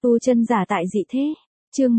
Tu chân giả tại dị thế. Chương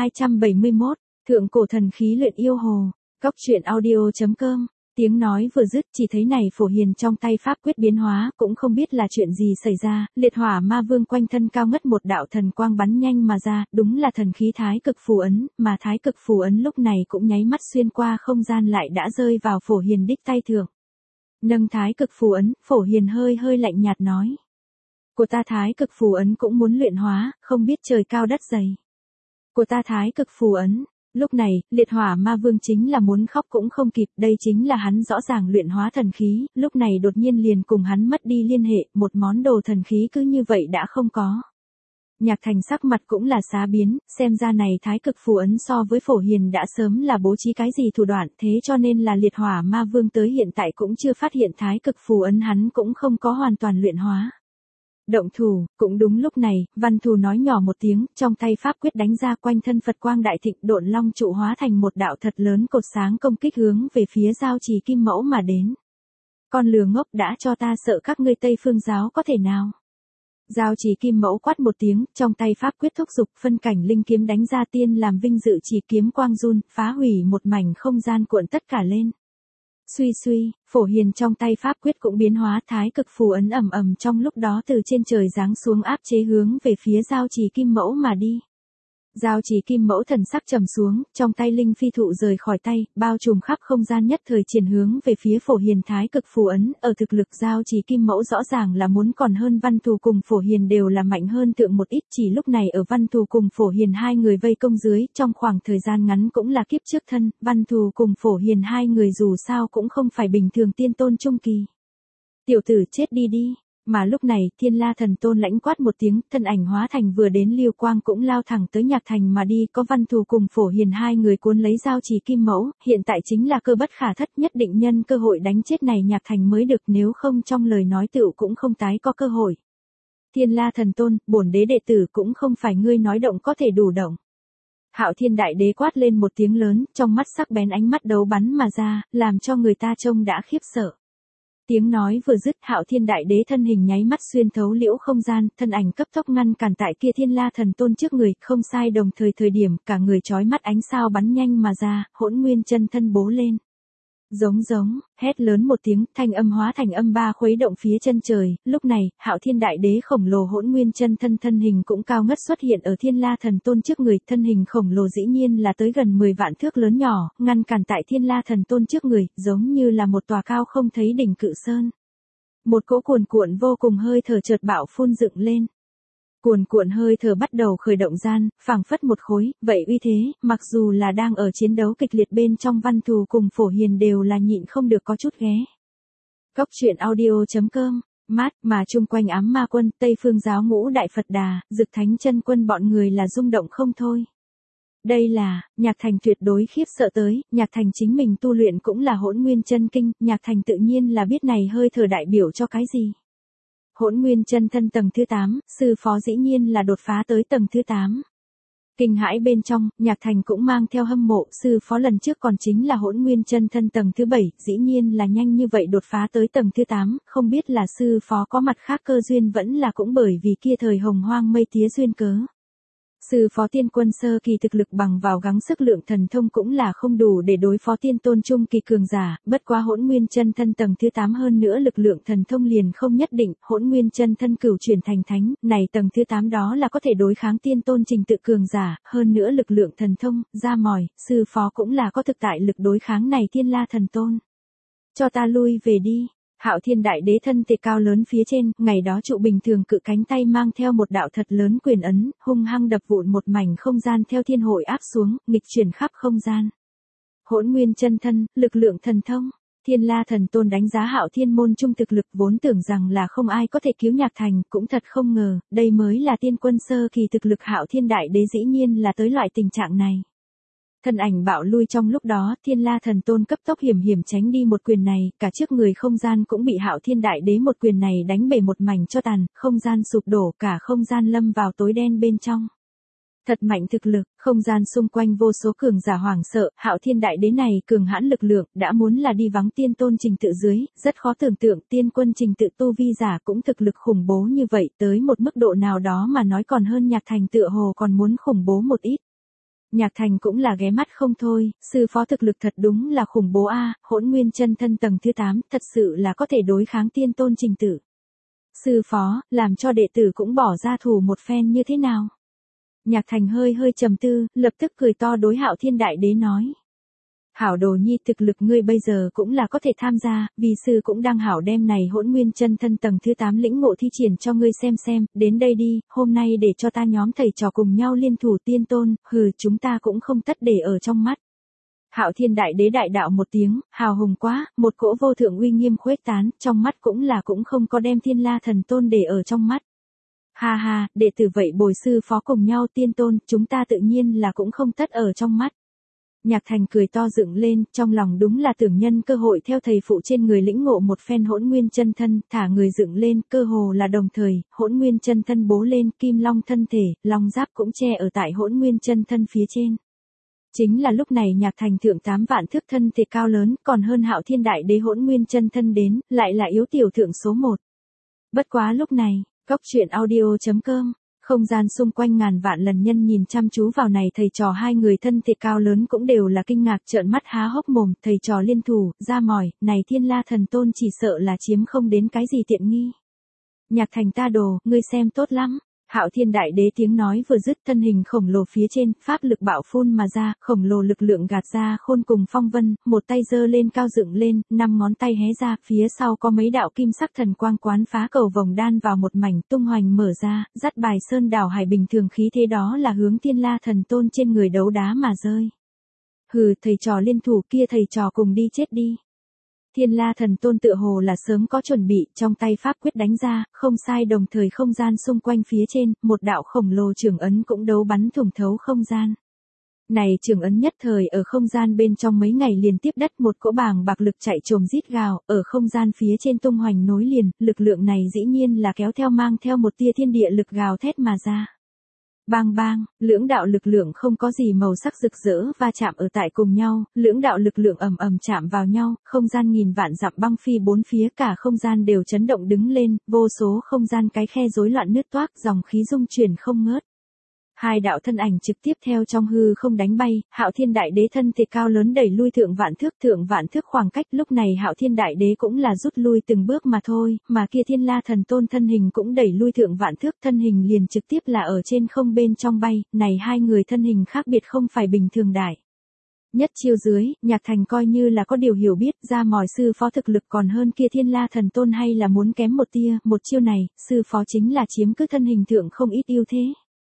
1271, Thượng cổ thần khí luyện yêu hồ. Cóc truyện audio.com. Tiếng nói vừa dứt, chỉ thấy này Phổ Hiền trong tay pháp quyết biến hóa, cũng không biết là chuyện gì xảy ra, liệt hỏa ma vương quanh thân cao ngất một đạo thần quang bắn nhanh mà ra, đúng là thần khí thái cực phù ấn, mà thái cực phù ấn lúc này cũng nháy mắt xuyên qua không gian lại đã rơi vào Phổ Hiền đích tay thượng. Nâng thái cực phù ấn, Phổ Hiền hơi lạnh nhạt nói. Của ta thái cực phù ấn cũng muốn luyện hóa, không biết trời cao đất dày. Của ta thái cực phù ấn. Lúc này, liệt hỏa ma vương chính là muốn khóc cũng không kịp, đây chính là hắn rõ ràng luyện hóa thần khí, lúc này đột nhiên liền cùng hắn mất đi liên hệ, một món đồ thần khí cứ như vậy đã không có. Nhạc Thành sắc mặt cũng là xá biến, xem ra này thái cực phù ấn so với Phổ Hiền đã sớm là bố trí cái gì thủ đoạn, thế cho nên là liệt hỏa ma vương tới hiện tại cũng chưa phát hiện thái cực phù ấn hắn cũng không có hoàn toàn luyện hóa. Động thủ, cũng đúng lúc này, Văn Thù nói nhỏ một tiếng, trong tay pháp quyết đánh ra quanh thân Phật quang đại thịnh, độn long trụ hóa thành một đạo thật lớn cột sáng công kích hướng về phía giao trì kim mẫu mà đến. Con lừa ngốc đã cho ta sợ các ngươi Tây Phương giáo có thể nào. Giao trì kim mẫu quát một tiếng, trong tay pháp quyết thúc dục phân cảnh linh kiếm đánh ra tiên làm vinh dự chỉ kiếm quang run, phá hủy một mảnh không gian cuộn tất cả lên. Suy, Phổ Hiền trong tay pháp quyết cũng biến hóa thái cực phù ấn ầm trong lúc đó từ trên trời giáng xuống áp chế hướng về phía giao trì kim mẫu mà đi. Giao trì kim mẫu thần sắc trầm xuống, trong tay linh phi thụ rời khỏi tay, bao trùm khắp không gian nhất thời triển hướng về phía Phổ Hiền thái cực phù ấn, ở thực lực giao trì kim mẫu rõ ràng là muốn còn hơn Văn Thù cùng Phổ Hiền đều là mạnh hơn thượng một ít, chỉ lúc này ở Văn Thù cùng Phổ Hiền hai người vây công dưới, trong khoảng thời gian ngắn cũng là kiếp trước thân, Văn Thù cùng Phổ Hiền hai người dù sao cũng không phải bình thường tiên tôn trung kỳ. Tiểu tử chết đi. Mà lúc này, Thiên La Thần Tôn lãnh quát một tiếng, thân ảnh hóa thành vừa đến Liêu Quang cũng lao thẳng tới Nhạc Thành mà đi, có Văn Thù cùng Phổ Hiền hai người cuốn lấy giao trì kim mẫu, hiện tại chính là cơ bất khả thất, nhất định nhân cơ hội đánh chết này Nhạc Thành mới được, nếu không trong lời nói tựu cũng không tái có cơ hội. Thiên La Thần Tôn, bổn đế đệ tử cũng không phải ngươi nói động có thể đủ động. Hạo Thiên Đại Đế quát lên một tiếng lớn, trong mắt sắc bén ánh mắt đấu bắn mà ra, làm cho người ta trông đã khiếp sợ. Tiếng nói vừa dứt, Hạo Thiên Đại Đế thân hình nháy mắt xuyên thấu liễu không gian, thân ảnh cấp tốc ngăn cản tại kia Thiên La Thần Tôn trước người, không sai đồng thời điểm, cả người chói mắt ánh sao bắn nhanh mà ra, Hỗn Nguyên chân thân bố lên. Giống, hét lớn một tiếng, thanh âm hóa thành âm ba khuấy động phía chân trời, lúc này, Hạo Thiên Đại Đế khổng lồ Hỗn Nguyên chân thân hình cũng cao ngất xuất hiện ở Thiên La Thần Tôn trước người, thân hình khổng lồ dĩ nhiên là tới gần 10 vạn thước lớn nhỏ, ngăn cản tại Thiên La Thần Tôn trước người, giống như là một tòa cao không thấy đỉnh cự sơn. Một cỗ cuồn cuộn vô cùng hơi thở chợt bạo phun dựng lên. Cuồn cuộn hơi thở bắt đầu khởi động gian, phảng phất một khối, vậy uy thế, mặc dù là đang ở chiến đấu kịch liệt bên trong Văn Thù cùng Phổ Hiền đều là nhịn không được có chút ghé. Cóc truyện audio.com, mát, mà chung quanh ám ma quân, Tây Phương giáo ngũ đại Phật Đà, Dực Thánh chân quân bọn người là rung động không thôi. Đây là, Nhạc Thành tuyệt đối khiếp sợ tới, Nhạc Thành chính mình tu luyện cũng là Hỗn Nguyên chân kinh, Nhạc Thành tự nhiên là biết này hơi thở đại biểu cho cái gì. Hỗn Nguyên chân thân tầng thứ 8, sư phó dĩ nhiên là đột phá tới tầng thứ 8. Kinh hãi bên trong, Nhạc Thành cũng mang theo hâm mộ, sư phó lần trước còn chính là Hỗn Nguyên chân thân tầng thứ 7, dĩ nhiên là nhanh như vậy đột phá tới tầng thứ 8, không biết là sư phó có mặt khác cơ duyên vẫn là cũng bởi vì kia thời hồng hoang mây tía duyên cớ. Sư phó tiên quân sơ kỳ thực lực bằng vào gắng sức lượng thần thông cũng là không đủ để đối phó tiên tôn trung kỳ cường giả, bất quá Hỗn Nguyên chân thân tầng thứ 8 hơn nữa lực lượng thần thông liền không nhất định, Hỗn Nguyên chân thân cửu chuyển thành thánh, này tầng thứ 8 đó là có thể đối kháng tiên tôn trình tự cường giả, hơn nữa lực lượng thần thông, ra mỏi, sư phó cũng là có thực tại lực đối kháng này Thiên La Thần Tôn. Cho ta lui về đi. Hạo Thiên Đại Đế thân thể cao lớn phía trên, ngày đó trụ bình thường cự cánh tay mang theo một đạo thật lớn quyền ấn, hung hăng đập vụn một mảnh không gian theo thiên hội áp xuống, nghịch chuyển khắp không gian. Hỗn Nguyên chân thân, lực lượng thần thông, Thiên La Thần Tôn đánh giá Hạo Thiên môn trung thực lực vốn tưởng rằng là không ai có thể cứu Nhạc Thành, cũng thật không ngờ, đây mới là tiên quân sơ kỳ thực lực Hạo Thiên Đại Đế dĩ nhiên là tới loại tình trạng này. Thân ảnh bạo lui trong lúc đó, Thiên La Thần Tôn cấp tốc hiểm tránh đi một quyền này, cả trước người không gian cũng bị Hạo Thiên Đại Đế một quyền này đánh bể một mảnh cho tàn, không gian sụp đổ, cả không gian lâm vào tối đen bên trong. Thật mạnh thực lực, không gian xung quanh vô số cường giả hoảng sợ, Hạo Thiên Đại Đế này cường hãn lực lượng, đã muốn là đi vắng tiên tôn Trình Tự dưới, rất khó tưởng tượng tiên quân Trình Tự tu vi giả cũng thực lực khủng bố như vậy, tới một mức độ nào đó mà nói còn hơn Nhạc Thành tựa hồ còn muốn khủng bố một ít. Nhạc Thành cũng là ghé mắt không thôi, sư phó thực lực thật đúng là khủng bố a, Hỗn Nguyên chân thân tầng thứ 8, thật sự là có thể đối kháng tiên tôn Trình Tự. Sư phó, làm cho đệ tử cũng bỏ ra thủ một phen như thế nào? Nhạc Thành hơi hơi trầm tư, lập tức cười to đối Hạo Thiên Đại Đế nói. Hảo đồ nhi, thực lực ngươi bây giờ cũng là có thể tham gia, vì sư cũng đang hảo đem này Hỗn Nguyên chân thân tầng thứ 8 lĩnh ngộ thi triển cho ngươi xem, đến đây đi, hôm nay để cho ta nhóm thầy trò cùng nhau liên thủ tiên tôn, chúng ta cũng không tất để ở trong mắt. Hạo Thiên Đại Đế đại đạo một tiếng, hào hùng quá, một cỗ vô thượng uy nghiêm khuếch tán, trong mắt cũng không có đem Thiên La Thần Tôn để ở trong mắt. Ha ha, đệ tử vậy bồi sư phó cùng nhau tiên tôn, chúng ta tự nhiên là cũng không tất ở trong mắt. Nhạc Thành cười to dựng lên, trong lòng đúng là tưởng nhân cơ hội theo thầy phụ trên người lĩnh ngộ một phen Hỗn Nguyên chân thân, thả người dựng lên, cơ hồ là đồng thời, Hỗn Nguyên chân thân bố lên, kim long thân thể, long giáp cũng che ở tại Hỗn Nguyên chân thân phía trên. Chính là lúc này Nhạc Thành thượng 8 vạn thước thân thể cao lớn, còn hơn Hạo Thiên Đại Đế Hỗn Nguyên chân thân đến, lại là yếu tiểu thượng số 1. Bất quá lúc này, Góc truyện audio.com, không gian xung quanh ngàn vạn lần nhân nhìn chăm chú vào này thầy trò hai người thân thể cao lớn cũng đều là kinh ngạc trợn mắt há hốc mồm, thầy trò liên thủ, ra mỏi, này Thiên La Thần Tôn chỉ sợ là chiếm không đến cái gì tiện nghi. Nhạc Thành ta đồ, ngươi xem tốt lắm. Hạo Thiên Đại Đế tiếng nói vừa dứt, thân hình khổng lồ phía trên, pháp lực bạo phun mà ra, khổng lồ lực lượng gạt ra khôn cùng phong vân, một tay giơ lên cao dựng lên, 5 ngón tay hé ra, phía sau có mấy đạo kim sắc thần quang quán phá cầu vòng đan vào một mảnh, tung hoành mở ra, dắt bài sơn đảo hải bình thường khí thế đó là hướng Thiên La Thần Tôn trên người đấu đá mà rơi. Thầy trò liên thủ kia, thầy trò cùng đi chết đi. Thiên La Thần Tôn tựa hồ là sớm có chuẩn bị, trong tay pháp quyết đánh ra, không sai, đồng thời không gian xung quanh phía trên, một đạo khổng lồ trường ấn cũng đấu bắn thủng thấu không gian. Này trường ấn nhất thời ở không gian bên trong mấy ngày liền tiếp đất, một cỗ bàng bạc lực chạy trồm rít gào, ở không gian phía trên tung hoành nối liền, lực lượng này dĩ nhiên là kéo theo mang theo một tia thiên địa lực gào thét mà ra. Bang bang, lưỡng đạo lực lượng không có gì màu sắc rực rỡ va chạm ở tại cùng nhau, lưỡng đạo lực lượng ầm ầm chạm vào nhau, không gian nghìn vạn dặm băng phi bốn phía, cả không gian đều chấn động đứng lên, vô số không gian cái khe rối loạn nứt toác, dòng khí dung chuyển không ngớt. Hai đạo thân ảnh trực tiếp theo trong hư không đánh bay, Hạo Thiên Đại Đế thân thể cao lớn đẩy lui thượng vạn thước khoảng cách, lúc này Hạo Thiên Đại Đế cũng là rút lui từng bước mà thôi, mà kia Thiên La Thần Tôn thân hình cũng đẩy lui thượng vạn thước, thân hình liền trực tiếp là ở trên không bên trong bay, này hai người thân hình khác biệt không phải bình thường đại. Nhất chiêu dưới, Nhạc Thành coi như là có điều hiểu biết, ra mỏi sư phó thực lực còn hơn kia Thiên La Thần Tôn hay là muốn kém một tia, một chiêu này, sư phó chính là chiếm cứ thân hình thượng không ít ưu thế.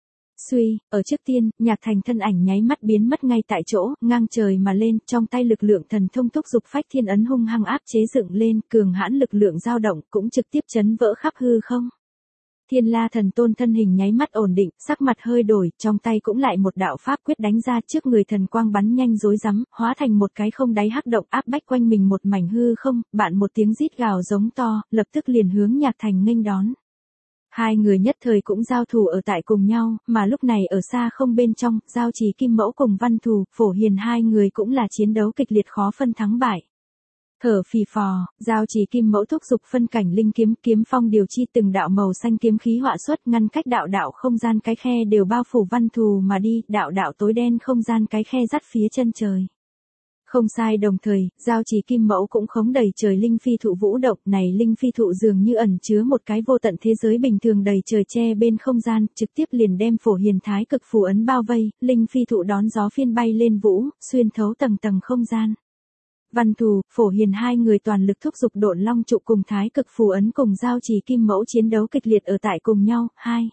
Suy, ở trước tiên, Nhạc Thành thân ảnh nháy mắt biến mất ngay tại chỗ, ngang trời mà lên, trong tay lực lượng thần thông thúc dục phách thiên ấn hung hăng áp chế dựng lên, cường hãn lực lượng dao động, cũng trực tiếp chấn vỡ khắp hư không. Thiên La Thần Tôn thân hình nháy mắt ổn định, sắc mặt hơi đổi, trong tay cũng lại một đạo pháp quyết đánh ra, trước người thần quang bắn nhanh rối rắm, hóa thành một cái không đáy hắc động áp bách quanh mình một mảnh hư không, bạn một tiếng rít gào giống to, lập tức liền hướng Nhạc Thành nghênh đón. Hai người nhất thời cũng giao thủ ở tại cùng nhau, mà lúc này ở xa không bên trong, Giao Chỉ Kim Mẫu cùng Văn Thù, Phổ Hiền hai người cũng là chiến đấu kịch liệt khó phân thắng bại. Thở phì phò, Giao Chỉ Kim Mẫu thúc dục phân cảnh linh kiếm, kiếm phong điều chi, từng đạo màu xanh kiếm khí họa xuất, ngăn cách đạo đạo không gian cái khe đều bao phủ Văn Thù mà đi, đạo đạo tối đen không gian cái khe dắt phía chân trời. Không sai, đồng thời, Giao Chỉ Kim Mẫu cũng khống đầy trời linh phi thụ vũ động, này linh phi thụ dường như ẩn chứa một cái vô tận thế giới bình thường đầy trời che bên không gian, trực tiếp liền đem Phổ Hiền thái cực phù ấn bao vây, linh phi thụ đón gió phiên bay lên vũ, xuyên thấu tầng tầng không gian. Văn Thù, Phổ Hiền hai người toàn lực thúc dục Độn Long trụ cùng thái cực phù ấn cùng Giao Chỉ Kim Mẫu chiến đấu kịch liệt ở tại cùng nhau.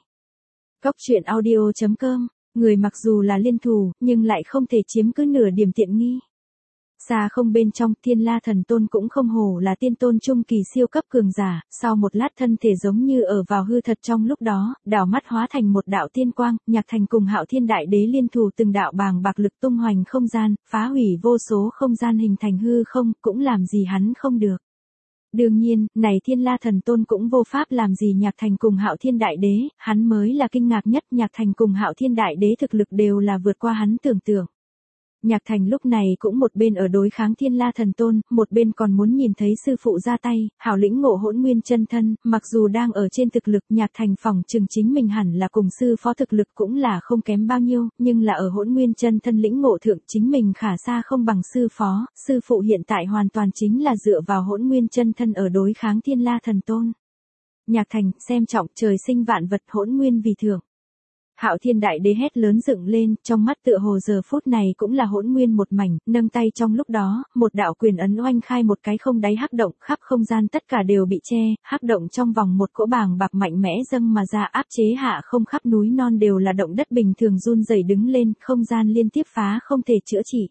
Góc truyện audio.com, người mặc dù là liên thủ, nhưng lại không thể chiếm cứ nửa điểm tiện nghi. Xa không bên trong, Thiên La Thần Tôn cũng không hổ là tiên tôn trung kỳ siêu cấp cường giả, sau một lát thân thể giống như ở vào hư thật trong lúc đó, đảo mắt hóa thành một đạo tiên quang, Nhạc Thành cùng Hạo Thiên Đại Đế liên thủ từng đạo bàng bạc lực tung hoành không gian, phá hủy vô số không gian hình thành hư không, cũng làm gì hắn không được. Đương nhiên, này Thiên La Thần Tôn cũng vô pháp làm gì Nhạc Thành cùng Hạo Thiên Đại Đế, hắn mới là kinh ngạc nhất, Nhạc Thành cùng Hạo Thiên Đại Đế thực lực đều là vượt qua hắn tưởng tượng. Nhạc Thành lúc này cũng một bên ở đối kháng Thiên La Thần Tôn, một bên còn muốn nhìn thấy sư phụ ra tay, hảo lĩnh ngộ Hỗn Nguyên chân thân, mặc dù đang ở trên thực lực Nhạc Thành phỏng chừng chính mình hẳn là cùng sư phó thực lực cũng là không kém bao nhiêu, nhưng là ở Hỗn Nguyên chân thân lĩnh ngộ thượng chính mình khả xa không bằng sư phó, sư phụ hiện tại hoàn toàn chính là dựa vào Hỗn Nguyên chân thân ở đối kháng Thiên La Thần Tôn. Nhạc Thành, xem trọng trời sinh vạn vật Hỗn Nguyên vì thượng. Hạo Thiên Đại Đế hét lớn dựng lên, trong mắt tựa hồ giờ phút này cũng là hỗn nguyên một mảnh, nâng tay trong lúc đó, một đạo quyền ấn oanh khai một cái không đáy hắc động, khắp không gian tất cả đều bị che, hắc động trong vòng một cỗ bàng bạc mạnh mẽ dâng mà ra áp chế hạ không khắp núi non đều là động đất bình thường run rẩy đứng lên, không gian liên tiếp phá không thể chữa trị.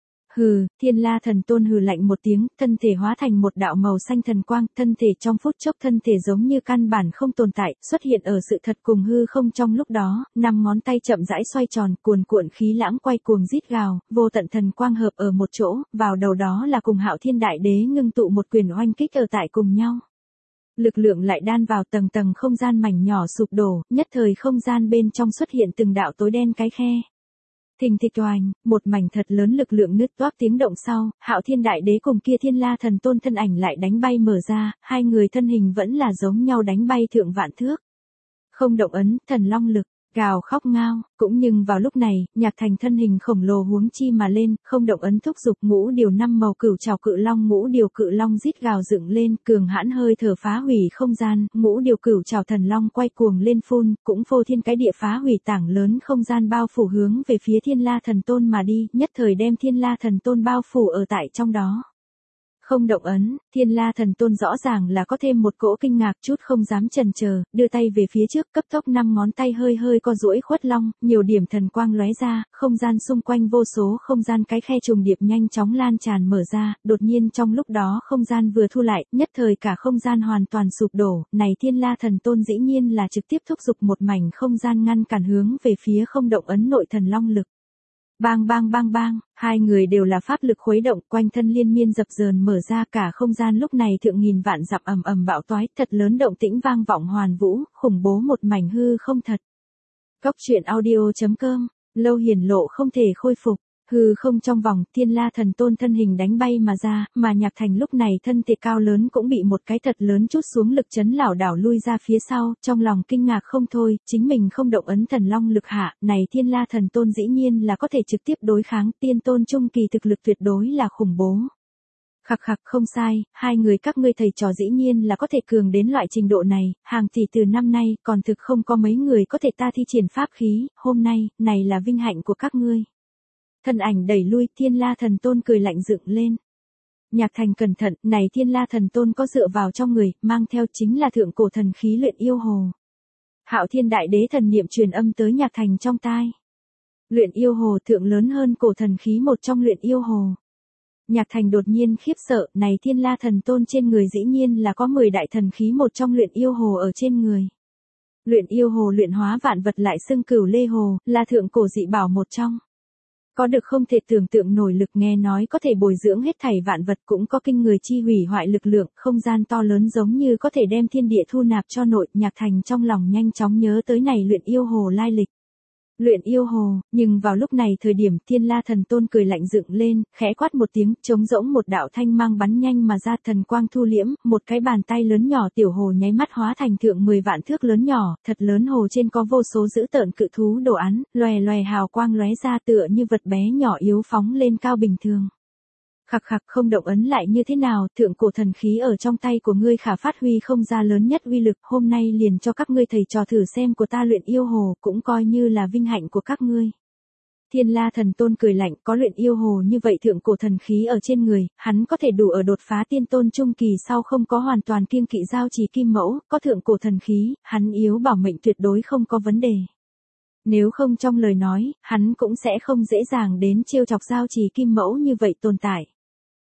Hừ, Thiên La Thần Tôn hừ lạnh một tiếng, thân thể hóa thành một đạo màu xanh thần quang, thân thể trong phút chốc thân thể giống như căn bản không tồn tại, xuất hiện ở sự thật cùng hư không trong lúc đó, 5 ngón tay chậm rãi xoay tròn, cuồn cuộn khí lãng quay cuồng rít gào, vô tận thần quang hợp ở một chỗ, vào đầu đó là cùng Hạo Thiên Đại Đế ngưng tụ một quyền oanh kích ở tại cùng nhau. Lực lượng lại đan vào tầng tầng không gian mảnh nhỏ sụp đổ, nhất thời không gian bên trong xuất hiện từng đạo tối đen cái khe. Thình thịch oanh, một mảnh thật lớn lực lượng nứt toác tiếng động sau, Hạo Thiên Đại Đế cùng kia Thiên La Thần Tôn thân ảnh lại đánh bay mở ra, hai người thân hình vẫn là giống nhau đánh bay thượng vạn thước. Không động ấn, thần long lực, gào khóc ngao, cũng nhưng vào lúc này, Nhạc Thành thân hình khổng lồ huống chi mà lên, không động ấn thúc dục ngũ điều 5 màu cửu trảo cự long, ngũ điều cự long rít gào dựng lên, cường hãn hơi thở phá hủy không gian, ngũ điều cửu trảo thần long quay cuồng lên phun, cũng phô thiên cái địa phá hủy tảng lớn không gian bao phủ hướng về phía Thiên La Thần Tôn mà đi, nhất thời đem Thiên La Thần Tôn bao phủ ở tại trong đó. Không động ấn, Thiên La Thần Tôn rõ ràng là có thêm một cỗ kinh ngạc chút không dám chần chờ, đưa tay về phía trước cấp tốc 5 ngón tay hơi hơi co duỗi khuất long, nhiều điểm thần quang lóe ra, không gian xung quanh vô số không gian cái khe trùng điệp nhanh chóng lan tràn mở ra, đột nhiên trong lúc đó không gian vừa thu lại, nhất thời cả không gian hoàn toàn sụp đổ, này Thiên La Thần Tôn dĩ nhiên là trực tiếp thúc giục một mảnh không gian ngăn cản hướng về phía không động ấn nội thần long lực. Bang bang bang bang, hai người đều là pháp lực khuấy động, quanh thân liên miên dập dờn mở ra, cả không gian lúc này thượng nghìn vạn dặm ầm ầm bạo toái, thật lớn động tĩnh vang vọng hoàn vũ, khủng bố một mảnh hư không thật. Góc truyện audio.com, lâu hiển lộ không thể khôi phục. Hư không trong vòng, Thiên La Thần Tôn thân hình đánh bay mà ra, mà Nhạc Thành lúc này thân thể cao lớn cũng bị một cái thật lớn chút xuống lực chấn lảo đảo lui ra phía sau, trong lòng kinh ngạc không thôi, chính mình không động ấn thần long lực hạ, này Thiên La Thần Tôn dĩ nhiên là có thể trực tiếp đối kháng, tiên tôn trung kỳ thực lực tuyệt đối là khủng bố. Khặc khặc không sai, hai người các ngươi thầy trò dĩ nhiên là có thể cường đến loại trình độ này, hàng tỷ từ năm nay, còn thực không có mấy người có thể ta thi triển pháp khí, hôm nay, này là vinh hạnh của các ngươi. Thân ảnh đẩy lui, Thiên La Thần Tôn cười lạnh dựng lên. Nhạc Thành cẩn thận, này Thiên La Thần Tôn có dựa vào trong người, mang theo chính là thượng cổ thần khí luyện yêu hồ. Hạo Thiên Đại Đế thần niệm truyền âm tới Nhạc Thành trong tai. Luyện yêu hồ thượng lớn hơn cổ thần khí một trong luyện yêu hồ. Nhạc Thành đột nhiên khiếp sợ, này Thiên La Thần Tôn trên người dĩ nhiên là có 10 đại thần khí một trong luyện yêu hồ ở trên người. Luyện yêu hồ luyện hóa vạn vật lại xưng Cửu Lê Hồ, là thượng cổ dị bảo một trong. Có được không thể tưởng tượng nổi lực, nghe nói có thể bồi dưỡng hết thảy vạn vật, cũng có kinh người chi hủy hoại lực lượng, không gian to lớn giống như có thể đem thiên địa thu nạp cho nội. Nhạc Thành trong lòng nhanh chóng nhớ tới này luyện yêu hồ lai lịch. Luyện yêu hồ, nhưng vào lúc này thời điểm Thiên La Thần Tôn cười lạnh dựng lên, khẽ quát một tiếng, trống rỗng một đạo thanh mang bắn nhanh mà ra, thần quang thu liễm, một cái bàn tay lớn nhỏ tiểu hồ nháy mắt hóa thành thượng 10 vạn thước lớn nhỏ, thật lớn hồ trên có vô số dữ tợn cự thú đồ án, loè loè hào quang lóe ra tựa như vật bé nhỏ yếu phóng lên cao bình thường. Khặc khặc không động ấn lại như thế nào, thượng cổ thần khí ở trong tay của ngươi khả phát huy không ra lớn nhất uy lực, hôm nay liền cho các ngươi thầy trò thử xem của ta luyện yêu hồ, cũng coi như là vinh hạnh của các ngươi. Thiên La Thần Tôn cười lạnh, có luyện yêu hồ như vậy thượng cổ thần khí ở trên người, hắn có thể đủ ở đột phá tiên tôn trung kỳ sau không có hoàn toàn kiêng kỵ giao trì kim mẫu, có thượng cổ thần khí, hắn yếu bảo mệnh tuyệt đối không có vấn đề. Nếu không trong lời nói, hắn cũng sẽ không dễ dàng đến trêu chọc giao trì kim mẫu như vậy tồn tại.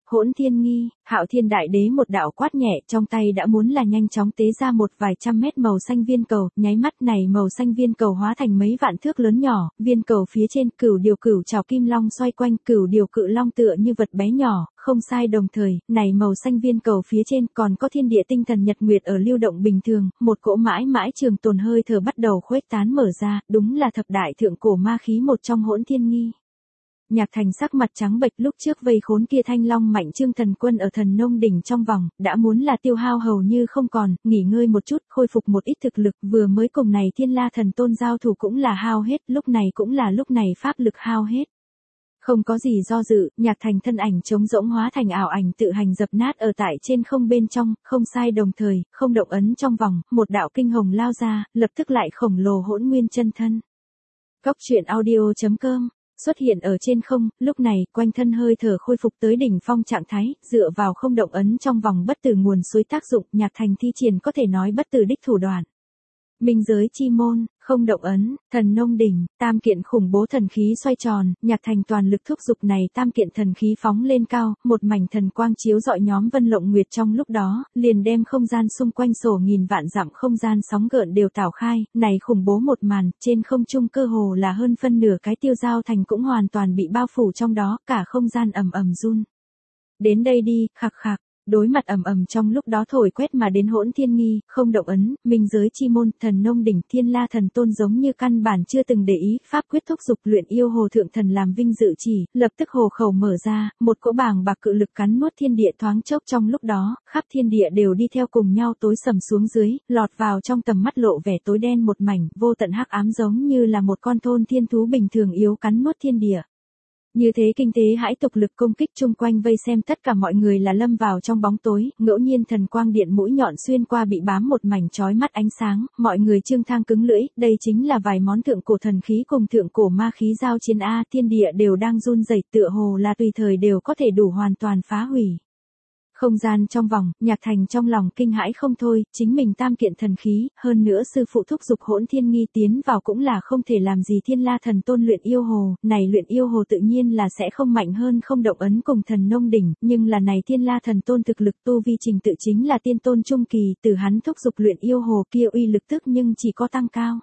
Hỗn Thiên Nghi, Hạo Thiên Đại Đế một đạo quát nhẹ, trong tay đã muốn là nhanh chóng tế ra một vài trăm mét màu xanh viên cầu, nháy mắt này màu xanh viên cầu hóa thành mấy vạn thước lớn nhỏ, viên cầu phía trên cửu điều cửu trảo kim long xoay quanh, cửu điều cự long tựa như vật bé nhỏ, không sai, đồng thời, này màu xanh viên cầu phía trên còn có thiên địa tinh thần nhật nguyệt ở lưu động bình thường, một cỗ mãi mãi trường tồn hơi thở bắt đầu khuếch tán mở ra, đúng là thập đại thượng cổ ma khí một trong Hỗn Thiên Nghi. Nhạc Thành sắc mặt trắng bệch, lúc trước vây khốn kia thanh long mạnh trương thần quân ở Thần Nông đỉnh trong vòng, đã muốn là tiêu hao hầu như không còn, nghỉ ngơi một chút, khôi phục một ít thực lực, vừa mới cùng này Thiên La Thần Tôn giao thủ cũng là hao hết, lúc này cũng là lúc này pháp lực hao hết. Không có gì do dự, Nhạc Thành thân ảnh trống rỗng hóa thành ảo ảnh tự hành dập nát ở tại trên không bên trong, không sai, đồng thời, không động ấn trong vòng, một đạo kinh hồng lao ra, lập tức lại khổng lồ hỗn nguyên chân thân. Góc truyện audio.com xuất hiện ở trên không, lúc này, quanh thân hơi thở khôi phục tới đỉnh phong trạng thái, dựa vào không động ấn trong vòng bất tử nguồn suối tác dụng, Nhạc Thành thi triển có thể nói bất tử đích thủ đoạn. Minh giới chi môn, không động ấn, Thần Nông đỉnh, tam kiện khủng bố thần khí xoay tròn, Nhạc Thành toàn lực thúc giục này tam kiện thần khí phóng lên cao, một mảnh thần quang chiếu rọi nhóm Vân Lộng Nguyệt trong lúc đó, liền đem không gian xung quanh sổ nghìn vạn dặm không gian sóng gợn đều tảo khai, này khủng bố một màn, trên không trung cơ hồ là hơn phân nửa cái Tiêu Giao thành cũng hoàn toàn bị bao phủ trong đó, cả không gian ầm ầm run. Đến đây đi, khạc khạc. Đối mặt ầm ầm trong lúc đó thổi quét mà đến Hỗn Thiên Nghi, không động ấn, minh giới chi môn, Thần Nông đỉnh, Thiên La Thần Tôn giống như căn bản chưa từng để ý, pháp quyết thúc dục luyện yêu hồ thượng thần làm vinh dự chỉ, lập tức hồ khẩu mở ra, một cỗ bàng bạc cự lực cắn nuốt thiên địa thoáng chốc trong lúc đó, khắp thiên địa đều đi theo cùng nhau tối sầm xuống dưới, lọt vào trong tầm mắt lộ vẻ tối đen một mảnh, vô tận hắc ám giống như là một con thôn thiên thú bình thường yếu cắn nuốt thiên địa. Như thế kinh tế hãi tục lực công kích chung quanh vây xem tất cả mọi người là lâm vào trong bóng tối, ngẫu nhiên thần quang điện mũi nhọn xuyên qua bị bám một mảnh chói mắt ánh sáng, mọi người trương thang cứng lưỡi, đây chính là vài món thượng cổ thần khí cùng thượng cổ ma khí giao chiến A, thiên địa đều đang run rẩy, tựa hồ là tùy thời đều có thể đủ hoàn toàn phá hủy. Không gian trong vòng, Nhạc Thành trong lòng kinh hãi không thôi, chính mình tam kiện thần khí, hơn nữa sư phụ thúc giục Hỗn Thiên Nghi tiến vào cũng là không thể làm gì Thiên La Thần Tôn luyện yêu hồ, này luyện yêu hồ tự nhiên là sẽ không mạnh hơn không động ấn cùng Thần Nông đỉnh, nhưng là này Thiên La Thần Tôn thực lực tu vi trình tự chính là tiên tôn trung kỳ, từ hắn thúc giục luyện yêu hồ kia uy lực tức nhưng chỉ có tăng cao.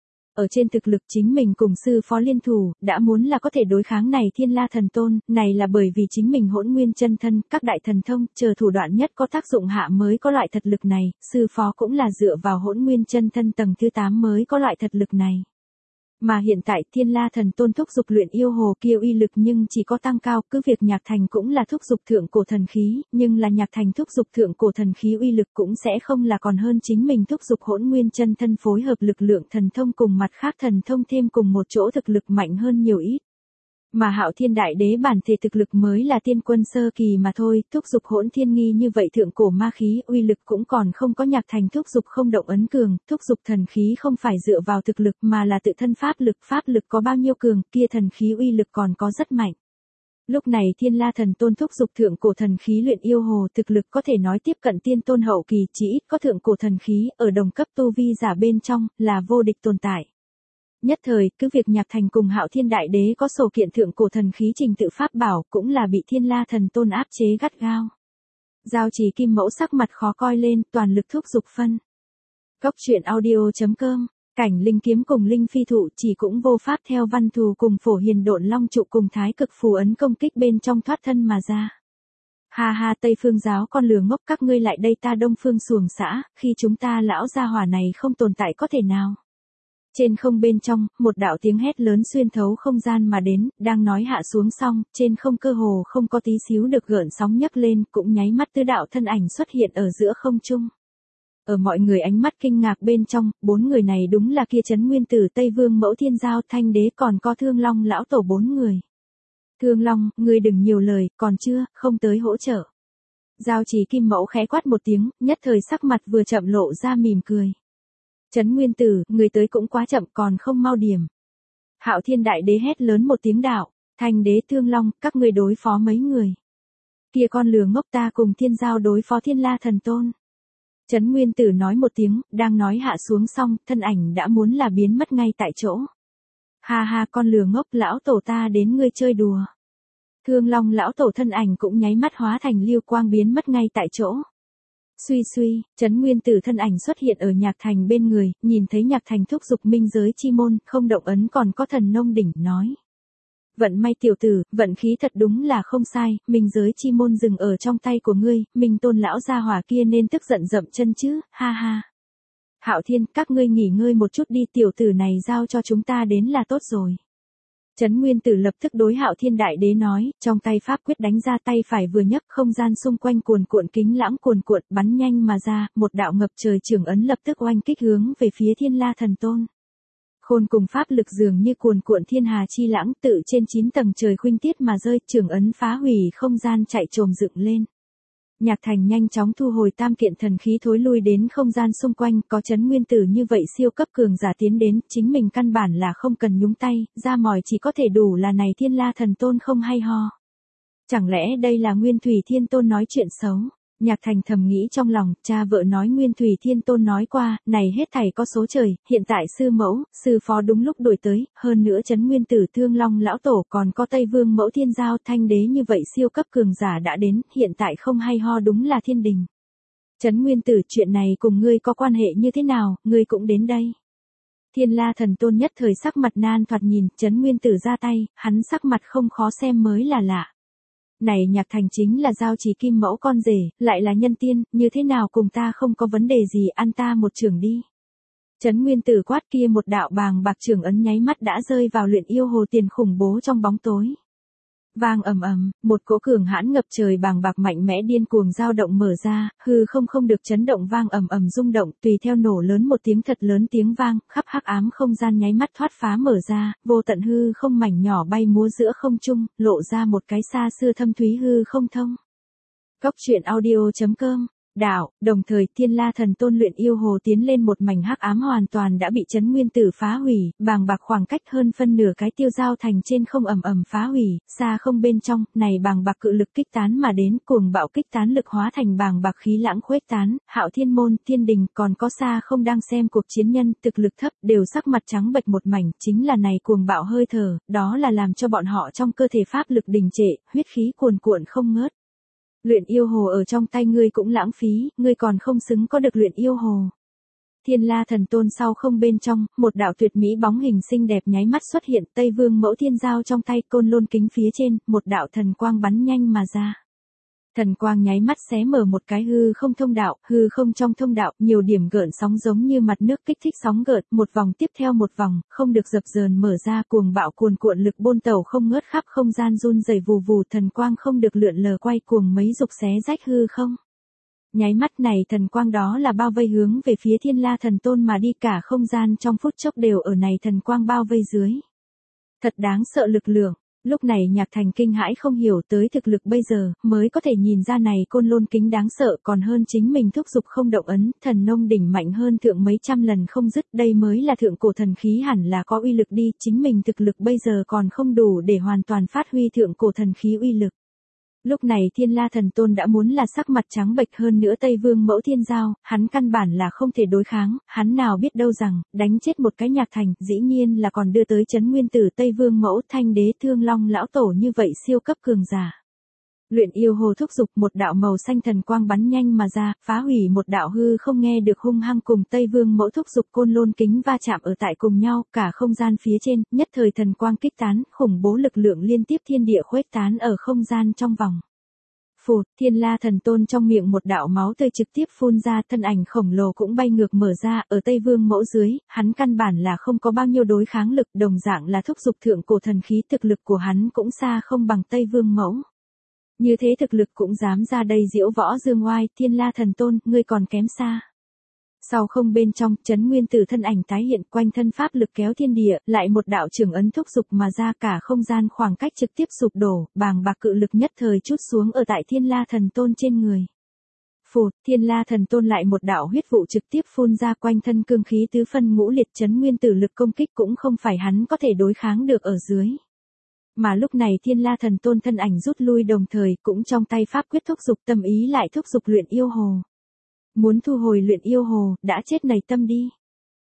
Ở trên thực lực chính mình cùng sư phó liên thủ, đã muốn là có thể đối kháng này Thiên La Thần Tôn, này là bởi vì chính mình hỗn nguyên chân thân, các đại thần thông, chờ thủ đoạn nhất có tác dụng hạ mới có loại thật lực này, sư phó cũng là dựa vào hỗn nguyên chân thân tầng thứ 8 mới có loại thật lực này. Mà hiện tại Thiên La Thần Tôn thúc giục luyện yêu hồ kia uy lực nhưng chỉ có tăng cao, cứ việc Nhạc Thành cũng là thúc giục thượng cổ thần khí, nhưng là Nhạc Thành thúc giục thượng cổ thần khí uy lực cũng sẽ không là còn hơn chính mình thúc giục hỗn nguyên chân thân phối hợp lực lượng thần thông cùng mặt khác thần thông thêm cùng một chỗ thực lực mạnh hơn nhiều ít. Mà Hạo Thiên Đại Đế bản thể thực lực mới là tiên quân sơ kỳ mà thôi, thúc giục Hỗn Thiên Nghi như vậy thượng cổ ma khí uy lực cũng còn không có Nhạc Thành thúc giục không động ấn cường, thúc giục thần khí không phải dựa vào thực lực mà là tự thân pháp lực có bao nhiêu cường, kia thần khí uy lực còn có rất mạnh. Lúc này Thiên La Thần Tôn thúc giục thượng cổ thần khí luyện yêu hồ thực lực có thể nói tiếp cận tiên tôn hậu kỳ, chỉ ít có thượng cổ thần khí ở đồng cấp tu vi giả bên trong là vô địch tồn tại. Nhất thời, cứ việc Nhạc Thành cùng Hạo Thiên Đại Đế có sổ kiện thượng cổ thần khí trình tự pháp bảo cũng là bị Thiên La Thần Tôn áp chế gắt gao. Giao Chỉ Kim Mẫu sắc mặt khó coi lên, toàn lực thúc giục phân. Góc truyện audio.com, cảnh linh kiếm cùng linh phi thụ chỉ cũng vô pháp theo văn thù cùng phổ hiền độn long trụ cùng thái cực phù ấn công kích bên trong thoát thân mà ra. Ha ha, Tây Phương giáo con lừa ngốc, các ngươi lại đây ta Đông Phương xuồng xã, khi chúng ta lão gia hỏa này không tồn tại có thể nào. Trên không bên trong, một đạo tiếng hét lớn xuyên thấu không gian mà đến, đang nói hạ xuống xong, trên không cơ hồ không có tí xíu được gợn sóng nhấc lên, cũng nháy mắt tứ đạo thân ảnh xuất hiện ở giữa không trung. Ở mọi người ánh mắt kinh ngạc bên trong, 4 người này đúng là kia Trấn Nguyên Tử, Tây Vương Mẫu, Thiên Giao, Thanh Đế, còn có Thương Long lão tổ 4 người. Thương Long, ngươi đừng nhiều lời, còn chưa, không tới hỗ trợ. Giao Chỉ Kim Mẫu khẽ quát một tiếng, nhất thời sắc mặt vừa chậm lộ ra mỉm cười. Trấn Nguyên Tử, người tới cũng quá chậm, còn không mau điểm. Hạo Thiên Đại Đế hét lớn một tiếng đạo, Thanh Đế, Thương Long, các ngươi đối phó mấy người. Kia con lừa ngốc, ta cùng Thiên Giao đối phó Thiên La Thần Tôn. Trấn Nguyên Tử nói một tiếng, đang nói hạ xuống xong, thân ảnh đã muốn là biến mất ngay tại chỗ. Ha ha, con lừa ngốc, lão tổ ta đến ngươi chơi đùa. Thương Long lão tổ thân ảnh cũng nháy mắt hóa thành lưu quang biến mất ngay tại chỗ. Suy suy, Trấn Nguyên Tử thân ảnh xuất hiện ở Nhạc Thành bên người, nhìn thấy Nhạc Thành thúc giục minh giới chi môn, không động ấn còn có thần nông đỉnh nói. Vận may tiểu tử, vận khí thật đúng là không sai, minh giới chi môn dừng ở trong tay của ngươi, Minh Tôn lão gia hỏa kia nên tức giận dậm chân chứ, ha ha. Hạo Thiên, các ngươi nghỉ ngơi một chút đi, tiểu tử này giao cho chúng ta đến là tốt rồi. Trấn Nguyên Tử lập tức đối Hạo Thiên Đại Đế nói, trong tay pháp quyết đánh ra, tay phải vừa nhấc, không gian xung quanh cuồn cuộn kính lãng cuồn cuộn bắn nhanh mà ra, một đạo ngập trời trường ấn lập tức oanh kích hướng về phía Thiên La Thần Tôn. Khôn cùng pháp lực dường như cuồn cuộn thiên hà chi lãng, tự trên 9 tầng trời khuynh tiết mà rơi, trường ấn phá hủy không gian chạy trồm dựng lên. Nhạc Thành nhanh chóng thu hồi tam kiện thần khí thối lui đến không gian xung quanh, có Trấn Nguyên Tử như vậy siêu cấp cường giả tiến đến, chính mình căn bản là không cần nhúng tay, ra mỏi chỉ có thể đủ là này Thiên La Thần Tôn không hay ho. Chẳng lẽ đây là Nguyên Thủy Thiên Tôn nói chuyện xấu? Nhạc Thành thầm nghĩ trong lòng, cha vợ nói Nguyên Thủy Thiên Tôn nói qua, này hết thảy có số trời, hiện tại sư mẫu, sư phó đúng lúc đổi tới, hơn nữa Trấn Nguyên Tử Thương Long lão tổ còn có Tây Vương mẫu Thiên Giao Thanh đế như vậy siêu cấp cường giả đã đến, hiện tại không hay ho đúng là thiên đình. Trấn Nguyên Tử, chuyện này cùng ngươi có quan hệ như thế nào, ngươi cũng đến đây. Thiên La Thần Tôn nhất thời sắc mặt nan thoạt nhìn, Trấn Nguyên Tử ra tay, hắn sắc mặt không khó xem mới là lạ. Này Nhạc Thành chính là Giao Trì Kim Mẫu con rể, lại là nhân tiên, như thế nào cùng ta không có vấn đề gì, ăn ta một trường đi. Trấn Nguyên Tử quát, kia một đạo bàng bạc trường ấn nháy mắt đã rơi vào luyện yêu hồ tiền khủng bố trong bóng tối. Vang ầm ầm, một cỗ cường hãn ngập trời bàng bạc mạnh mẽ điên cuồng dao động mở ra, hư không được chấn động vang ầm ầm rung động, tùy theo nổ lớn một tiếng thật lớn tiếng vang, khắp hắc ám không gian nháy mắt thoát phá mở ra, vô tận hư không mảnh nhỏ bay múa giữa không trung, lộ ra một cái xa xưa thâm thúy hư không thông. Góc truyện audio.com Đạo, đồng thời Thiên La Thần Tôn luyện yêu hồ tiến lên một mảnh hắc ám hoàn toàn đã bị Trấn Nguyên Tử phá hủy, bàng bạc khoảng cách hơn phân nửa cái tiêu giao thành trên không ầm ầm phá hủy, xa không bên trong, này bàng bạc cự lực kích tán mà đến, cuồng bạo kích tán lực hóa thành bàng bạc khí lãng khuếch tán, Hạo Thiên môn, Thiên đình, còn có xa không đang xem cuộc chiến nhân, thực lực thấp, đều sắc mặt trắng bệch một mảnh, chính là này cuồng bạo hơi thở, đó là làm cho bọn họ trong cơ thể pháp lực đình trệ, huyết khí cuồn cuộn không ngớt. Luyện yêu hồ ở trong tay ngươi cũng lãng phí, ngươi còn không xứng có được luyện yêu hồ. Thiên La Thần Tôn sau không bên trong, một đạo tuyệt mỹ bóng hình xinh đẹp nháy mắt xuất hiện, Tây Vương mẫu thiên giao trong tay côn lôn kính phía trên, một đạo thần quang bắn nhanh mà ra. Thần quang nháy mắt xé mở một cái hư không thông đạo, hư không trong thông đạo, nhiều điểm gợn sóng giống như mặt nước kích thích sóng gợn, một vòng tiếp theo một vòng, không được dập dờn mở ra, cuồng bạo cuồn cuộn lực bôn tẩu không ngớt khắp không gian run rẩy vù vù, thần quang không được lượn lờ quay cuồng mấy dục xé rách hư không. Nháy mắt này thần quang đó là bao vây hướng về phía Thiên La Thần Tôn mà đi, cả không gian trong phút chốc đều ở này thần quang bao vây dưới. Thật đáng sợ lực lượng. Lúc này Nhạc Thành kinh hãi không hiểu tới thực lực bây giờ, mới có thể nhìn ra này côn lôn kính đáng sợ còn hơn chính mình thúc giục không động ấn, thần nông đỉnh mạnh hơn thượng mấy trăm lần không dứt, đây mới là thượng cổ thần khí hẳn là có uy lực đi, chính mình thực lực bây giờ còn không đủ để hoàn toàn phát huy thượng cổ thần khí uy lực. Lúc này Thiên La Thần Tôn đã muốn là sắc mặt trắng bệch, hơn nữa Tây Vương mẫu Thiên Giao, hắn căn bản là không thể đối kháng, hắn nào biết đâu rằng, đánh chết một cái Nhạc Thành, dĩ nhiên là còn đưa tới Trấn Nguyên Tử Tây Vương mẫu Thanh đế Thương Long lão tổ như vậy siêu cấp cường giả. Luyện yêu hồ thúc giục, một đạo màu xanh thần quang bắn nhanh mà ra, phá hủy một đạo hư không nghe được hung hăng, cùng Tây Vương mẫu thúc giục côn lôn kính va chạm ở tại cùng nhau, cả không gian phía trên, nhất thời thần quang kích tán, khủng bố lực lượng liên tiếp thiên địa khuếch tán ở không gian trong vòng. Phụt, Thiên La Thần Tôn trong miệng một đạo máu tươi trực tiếp phun ra, thân ảnh khổng lồ cũng bay ngược mở ra, ở Tây Vương mẫu dưới, hắn căn bản là không có bao nhiêu đối kháng lực, đồng dạng là thúc giục thượng cổ thần khí, thực lực của hắn cũng xa không bằng Tây Vương mẫu. Như thế thực lực cũng dám ra đây diễu võ dương oai, Thiên La Thần Tôn, ngươi còn kém xa. Sau không bên trong, Trấn Nguyên Tử thân ảnh tái hiện, quanh thân pháp lực kéo thiên địa, lại một đạo trường ấn thúc giục mà ra, cả không gian khoảng cách trực tiếp sụp đổ, bàng bạc cự lực nhất thời trút xuống ở tại Thiên La Thần Tôn trên người. Phụt, Thiên La Thần Tôn lại một đạo huyết vụ trực tiếp phun ra, quanh thân cương khí tứ phân ngũ liệt, Trấn Nguyên Tử lực công kích cũng không phải hắn có thể đối kháng được ở dưới. Mà lúc này Thiên La Thần Tôn thân ảnh rút lui, đồng thời cũng trong tay pháp quyết thúc giục, tâm ý lại thúc giục luyện yêu hồ. Muốn thu hồi luyện yêu hồ, đã chết nảy tâm đi.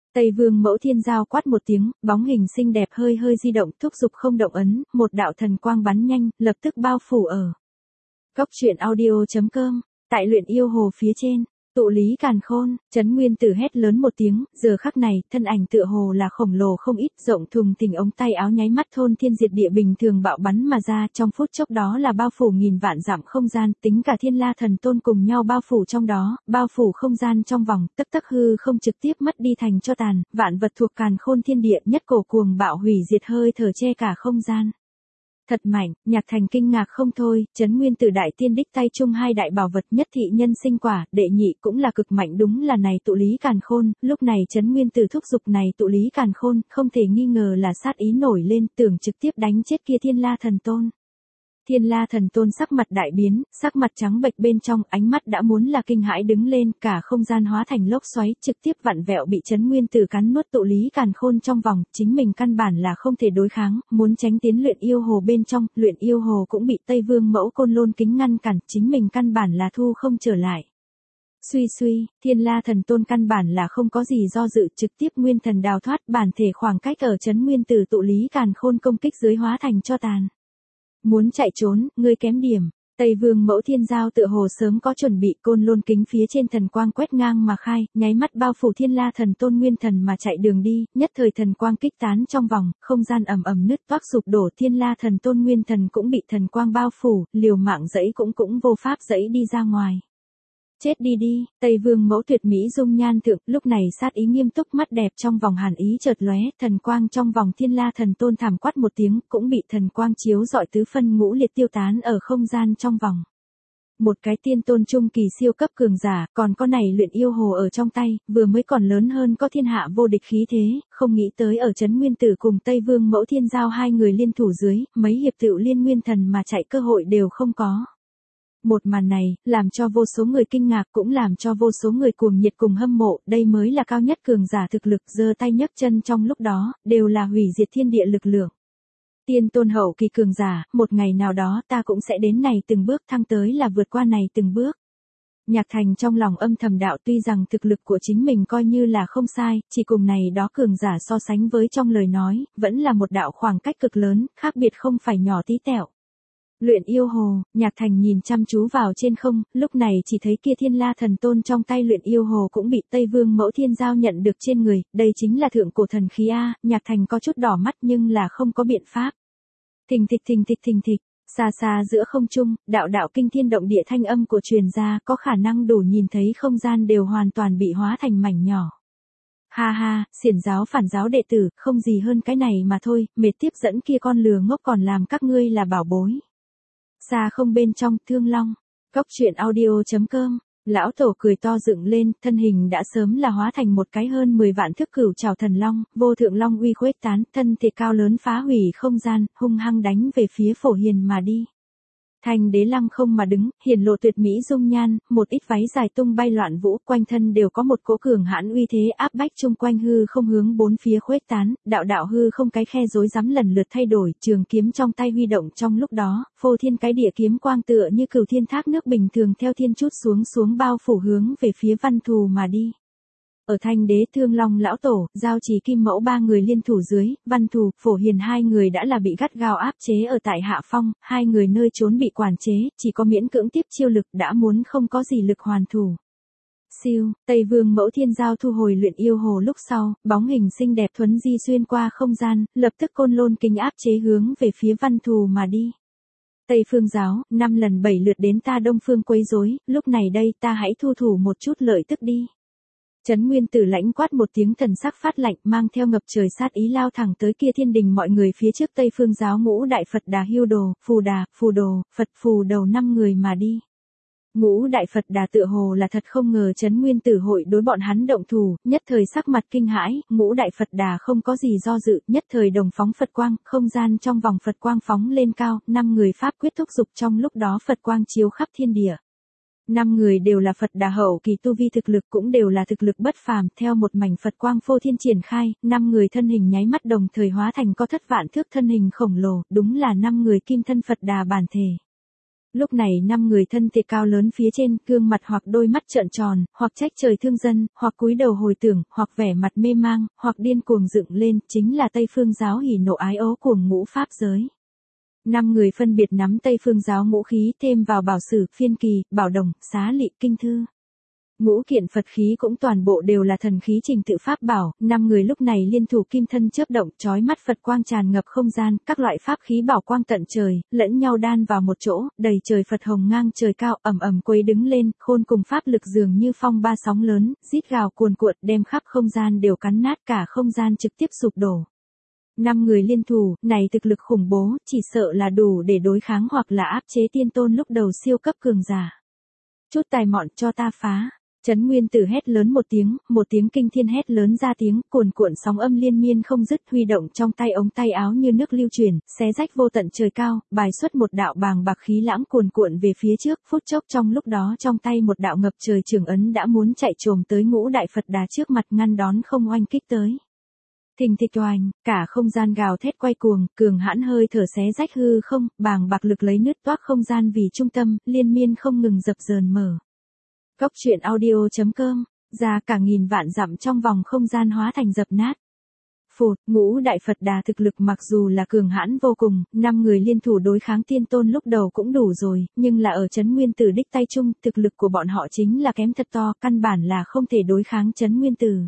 Tây Vương Mẫu Thiên Giao quát một tiếng, bóng hình xinh đẹp hơi hơi di động, thúc giục không động ấn, một đạo thần quang bắn nhanh, lập tức bao phủ ở. Cốc truyện audio.com, tại luyện yêu hồ phía trên, tụ lý càn khôn, Trấn Nguyên Tử hét lớn một tiếng, giờ khắc này, thân ảnh tựa hồ là khổng lồ không ít, rộng thùng thình ống tay áo nháy mắt thôn thiên diệt địa bình thường bạo bắn mà ra, trong phút chốc đó là bao phủ nghìn vạn dặm không gian, tính cả Thiên La Thần Tôn cùng nhau bao phủ trong đó, bao phủ không gian trong vòng, tức tắc hư không trực tiếp mất đi thành cho tàn, vạn vật thuộc càn khôn thiên địa, nhất cổ cuồng bạo hủy diệt hơi thở che cả không gian. Thật mạnh, Nhạc Thành kinh ngạc không thôi, Trấn Nguyên Tử đại tiên đích tay chung hai đại bảo vật nhất thị nhân sinh quả, đệ nhị cũng là cực mạnh đúng là này tụ lý càn khôn, lúc này Trấn Nguyên Tử thúc giục này tụ lý càn khôn, không thể nghi ngờ là sát ý nổi lên, tưởng trực tiếp đánh chết kia Thiên La Thần Tôn. Thiên La Thần Tôn sắc mặt đại biến, sắc mặt trắng bệch bên trong, ánh mắt đã muốn là kinh hãi đứng lên, cả không gian hóa thành lốc xoáy, trực tiếp vặn vẹo bị Trấn Nguyên Tử cắn nuốt tụ lý càn khôn trong vòng, chính mình căn bản là không thể đối kháng, muốn tránh tiến luyện yêu hồ bên trong, luyện yêu hồ cũng bị Tây Vương Mẫu Côn Lôn kính ngăn cản, chính mình căn bản là thu không trở lại. Suy suy, Thiên La Thần Tôn căn bản là không có gì do dự, trực tiếp nguyên thần đào thoát, bản thể khoảng cách ở Trấn Nguyên Tử tụ lý càn khôn công kích dưới hóa thành cho tàn. Muốn chạy trốn, ngươi kém điểm. Tây Vương Mẫu Thiên Giao tựa hồ sớm có chuẩn bị, Côn Lôn kính phía trên thần quang quét ngang mà khai, nháy mắt bao phủ Thiên La Thần Tôn nguyên thần mà chạy đường đi, nhất thời thần quang kích tán trong vòng, không gian ầm ầm nứt toác sụp đổ, Thiên La Thần Tôn nguyên thần cũng bị thần quang bao phủ, liều mạng dẫy cũng vô pháp dẫy đi ra ngoài. Chết đi đi, Tây Vương Mẫu tuyệt mỹ dung nhan thượng, lúc này sát ý nghiêm túc, mắt đẹp trong vòng hàn ý chợt lóe, thần quang trong vòng Thiên La Thần Tôn thảm quát một tiếng, cũng bị thần quang chiếu rọi tứ phân ngũ liệt tiêu tán ở không gian trong vòng. Một cái tiên tôn trung kỳ siêu cấp cường giả, còn có này luyện yêu hồ ở trong tay, vừa mới còn lớn hơn có thiên hạ vô địch khí thế, không nghĩ tới ở Trấn Nguyên Tử cùng Tây Vương Mẫu Thiên Giao hai người liên thủ dưới, mấy hiệp tựu liên nguyên thần mà chạy cơ hội đều không có. Một màn này, làm cho vô số người kinh ngạc cũng làm cho vô số người cuồng nhiệt cùng hâm mộ, đây mới là cao nhất cường giả thực lực, giơ tay nhấc chân trong lúc đó, đều là hủy diệt thiên địa lực lượng. Tiên tôn hậu kỳ cường giả, một ngày nào đó ta cũng sẽ đến này từng bước thăng tới là vượt qua này từng bước. Nhạc Thành trong lòng âm thầm đạo tuy rằng thực lực của chính mình coi như là không sai, chỉ cùng này đó cường giả so sánh với trong lời nói, vẫn là một đạo khoảng cách cực lớn, khác biệt không phải nhỏ tí tẹo. Luyện yêu hồ, Nhạc Thành nhìn chăm chú vào trên không, lúc này chỉ thấy kia Thiên La Thần Tôn trong tay luyện yêu hồ cũng bị Tây Vương Mẫu Thiên Giao nhận được trên người, đây chính là thượng cổ thần khí A, Nhạc Thành có chút đỏ mắt nhưng là không có biện pháp. Thình thịch, xa xa giữa không trung, đạo đạo kinh thiên động địa thanh âm của truyền ra có khả năng đủ nhìn thấy không gian đều hoàn toàn bị hóa thành mảnh nhỏ. Ha ha, xiển giáo phản giáo đệ tử, không gì hơn cái này mà thôi, mệt tiếp dẫn kia con lừa ngốc còn làm các ngươi là bảo bối. Xa không bên trong, Thương Long. Cốc truyện audio.com, lão tổ cười to dựng lên, thân hình đã sớm là hóa thành một cái hơn 10 vạn thước cửu trảo thần long, vô thượng long uy khuếch tán, thân thể cao lớn phá hủy không gian, hung hăng đánh về phía Phổ Hiền mà đi. Thanh đế lăng không mà đứng, hiển lộ tuyệt mỹ dung nhan, một ít váy dài tung bay loạn vũ, quanh thân đều có một cỗ cường hãn uy thế áp bách chung quanh hư không hướng bốn phía khuếch tán, đạo đạo hư không cái khe rối rắm lần lượt thay đổi, trường kiếm trong tay huy động trong lúc đó, phô thiên cái địa kiếm quang tựa như cửu thiên thác nước bình thường theo thiên chút xuống bao phủ hướng về phía Văn Thù mà đi. Ở Thanh đế Thương Long lão tổ, Giao Trì Kim Mẫu ba người liên thủ dưới, Văn Thù, Phổ Hiền hai người đã là bị gắt gao áp chế ở tại hạ phong, hai người nơi trốn bị quản chế, chỉ có miễn cưỡng tiếp chiêu lực đã muốn không có gì lực hoàn thủ. Siêu, Tây Vương Mẫu Thiên Giao thu hồi luyện yêu hồ lúc sau, bóng hình xinh đẹp thuấn di xuyên qua không gian, lập tức Côn Lôn kính áp chế hướng về phía Văn Thù mà đi. Tây Phương giáo, 5 lần 7 lượt đến ta Đông Phương quấy rối, lúc này đây ta hãy thu thủ một chút lợi tức đi. Trấn Nguyên Tử lãnh quát một tiếng thần sắc phát lạnh, mang theo ngập trời sát ý lao thẳng tới kia thiên đình mọi người phía trước Tây Phương giáo Ngũ Đại Phật Đà Hưu Đồ, Phù Đà, Phù Đồ, Phật Phù Đầu 5 người mà đi. Ngũ Đại Phật Đà tựa hồ là thật không ngờ Trấn Nguyên Tử hội đối bọn hắn động thủ, nhất thời sắc mặt kinh hãi, Ngũ Đại Phật Đà không có gì do dự, nhất thời đồng phóng Phật quang, không gian trong vòng Phật quang phóng lên cao, 5 người pháp quyết thúc dục trong lúc đó Phật quang chiếu khắp thiên địa. 5 người đều là Phật Đà hậu kỳ tu vi thực lực cũng đều là thực lực bất phàm, theo một mảnh Phật quang phô thiên triển khai, 5 người thân hình nháy mắt đồng thời hóa thành có thất vạn thước thân hình khổng lồ, đúng là 5 người kim thân Phật Đà bản thể. Lúc này 5 người thân thể cao lớn phía trên, gương mặt hoặc đôi mắt trợn tròn, hoặc trách trời thương dân, hoặc cúi đầu hồi tưởng, hoặc vẻ mặt mê mang, hoặc điên cuồng dựng lên, chính là Tây Phương giáo hỉ nộ ái ố cuồng ngũ pháp giới. 5 người phân biệt nắm Tây Phương giáo ngũ khí thêm vào bảo sử, phiên kỳ, bảo đồng, xá lị, kinh thư. Ngũ kiện Phật khí cũng toàn bộ đều là thần khí trình tự pháp bảo, 5 người lúc này liên thủ kim thân chớp động, chói mắt Phật quang tràn ngập không gian, các loại pháp khí bảo quang tận trời, lẫn nhau đan vào một chỗ, đầy trời Phật hồng ngang trời cao, ầm ầm quấy đứng lên, khôn cùng pháp lực dường như phong ba sóng lớn, rít gào cuồn cuộn, đem khắp không gian đều cắn nát, cả không gian trực tiếp sụp đổ. 5 người liên thủ, này thực lực khủng bố, chỉ sợ là đủ để đối kháng hoặc là áp chế tiên tôn lúc đầu siêu cấp cường giả. Chút tài mọn cho ta phá. Trấn Nguyên Tử hét lớn một tiếng kinh thiên hét lớn ra tiếng, cuồn cuộn sóng âm liên miên không dứt, huy động trong tay ống tay áo như nước lưu chuyển, xé rách vô tận trời cao, bài xuất một đạo bàng bạc khí lãng cuồn cuộn về phía trước, phút chốc trong lúc đó trong tay một đạo ngập trời trường ấn đã muốn chạy trồm tới Ngũ Đại Phật Đà trước mặt ngăn đón không oanh kích tới. Thình thịch oanh, cả không gian gào thét quay cuồng, cường hãn hơi thở xé rách hư không, bàng bạc lực lấy nứt toác không gian vì trung tâm, liên miên không ngừng dập dờn mở. Góc truyện audio.com, ra cả nghìn vạn dặm trong vòng không gian hóa thành dập nát. Phụt, Ngũ Đại Phật Đà thực lực mặc dù là cường hãn vô cùng, 5 người liên thủ đối kháng tiên tôn lúc đầu cũng đủ rồi, nhưng là ở Trấn Nguyên Tử đích tay chung, thực lực của bọn họ chính là kém thật to, căn bản là không thể đối kháng Trấn Nguyên Tử.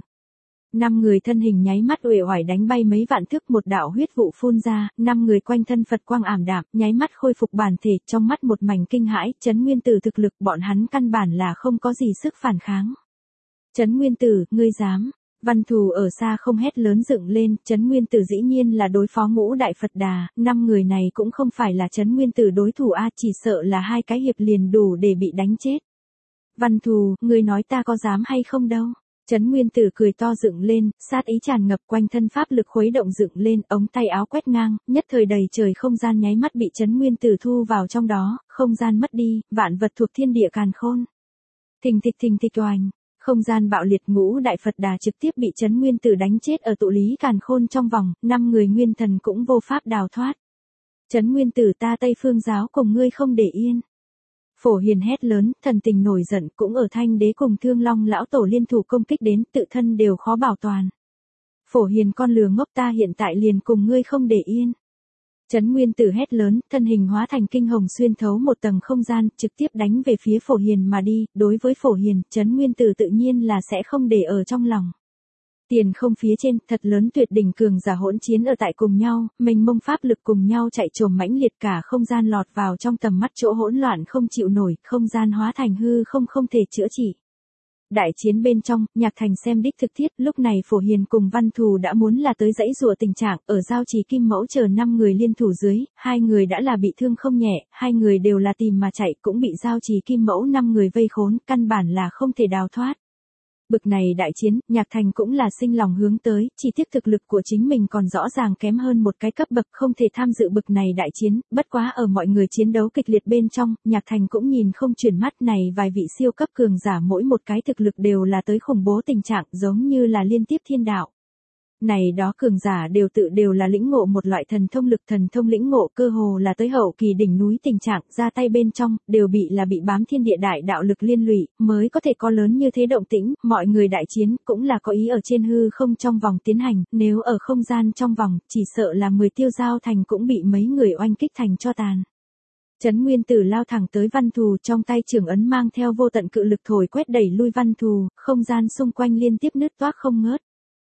5 người thân hình nháy mắt uể oải đánh bay mấy vạn thước, một đạo huyết vụ phun ra, 5 người quanh thân Phật quang ảm đạm, nháy mắt khôi phục bản thể, trong mắt một mảnh kinh hãi, Trấn Nguyên Tử thực lực bọn hắn căn bản là không có gì sức phản kháng. Trấn Nguyên Tử, ngươi dám? Văn Thù ở xa không hét lớn dựng lên, Trấn Nguyên Tử dĩ nhiên là đối phó Ngũ Đại Phật Đà, 5 người này cũng không phải là Trấn Nguyên Tử đối thủ a, chỉ sợ là 2 cái hiệp liền đủ để bị đánh chết. Văn Thù, ngươi nói ta có dám hay không đâu? Trấn Nguyên Tử cười to dựng lên, sát ý tràn ngập, quanh thân pháp lực khuấy động dựng lên, ống tay áo quét ngang, nhất thời đầy trời không gian nháy mắt bị Trấn Nguyên Tử thu vào trong đó, không gian mất đi, vạn vật thuộc thiên địa càn khôn. Thình thịch oanh, không gian bạo liệt, Ngũ Đại Phật Đà trực tiếp bị Trấn Nguyên Tử đánh chết ở tụ lý càn khôn trong vòng, 5 người nguyên thần cũng vô pháp đào thoát. Trấn Nguyên Tử, ta Tây Phương giáo cùng ngươi không để yên. Phổ Hiền hét lớn, thần tình nổi giận, cũng ở Thanh Đế cùng Thương Long lão tổ liên thủ công kích đến, tự thân đều khó bảo toàn. Phổ Hiền con lừa ngốc, ta hiện tại liền cùng ngươi không để yên. Trấn Nguyên Tử hét lớn, thân hình hóa thành kinh hồng xuyên thấu một tầng không gian, trực tiếp đánh về phía Phổ Hiền mà đi, đối với Phổ Hiền, Trấn Nguyên Tử tự nhiên là sẽ không để ở trong lòng. Tiền không phía trên, thật lớn tuyệt đỉnh cường giả hỗn chiến ở tại cùng nhau, mênh mông pháp lực cùng nhau chạy trồm mãnh liệt, cả không gian lọt vào trong tầm mắt, chỗ hỗn loạn không chịu nổi, không gian hóa thành hư không thể chữa trị. Đại chiến bên trong, Nhạc Thành xem đích thực thiết, lúc này Phổ Hiền cùng Văn Thù đã muốn là tới dãy rùa tình trạng, ở giao trì Kim Mẫu chờ 5 người liên thủ dưới, 2 người đã là bị thương không nhẹ, 2 người đều là tìm mà chạy, cũng bị giao trì Kim Mẫu 5 người vây khốn, căn bản là không thể đào thoát. Bực này đại chiến, Nhạc Thành cũng là sinh lòng hướng tới, chỉ tiếc thực lực của chính mình còn rõ ràng kém hơn một cái cấp bậc, không thể tham dự bực này đại chiến, bất quá ở mọi người chiến đấu kịch liệt bên trong, Nhạc Thành cũng nhìn không chuyển mắt, này vài vị siêu cấp cường giả mỗi một cái thực lực đều là tới khủng bố tình trạng, giống như là liên tiếp thiên đạo. Này đó cường giả đều là lĩnh ngộ một loại thần thông lực, thần thông lĩnh ngộ cơ hồ là tới hậu kỳ đỉnh núi tình trạng, ra tay bên trong, đều bị bám thiên địa đại đạo lực liên lụy, mới có thể có lớn như thế động tĩnh, mọi người đại chiến, cũng là có ý ở trên hư không trong vòng tiến hành, nếu ở không gian trong vòng, chỉ sợ là 10 Tiêu Giao Thành cũng bị mấy người oanh kích thành cho tàn. Trấn Nguyên Tử lao thẳng tới Văn Thù, trong tay trường ấn mang theo vô tận cự lực thổi quét đẩy lui Văn Thù, không gian xung quanh liên tiếp nứt toác không ngớt.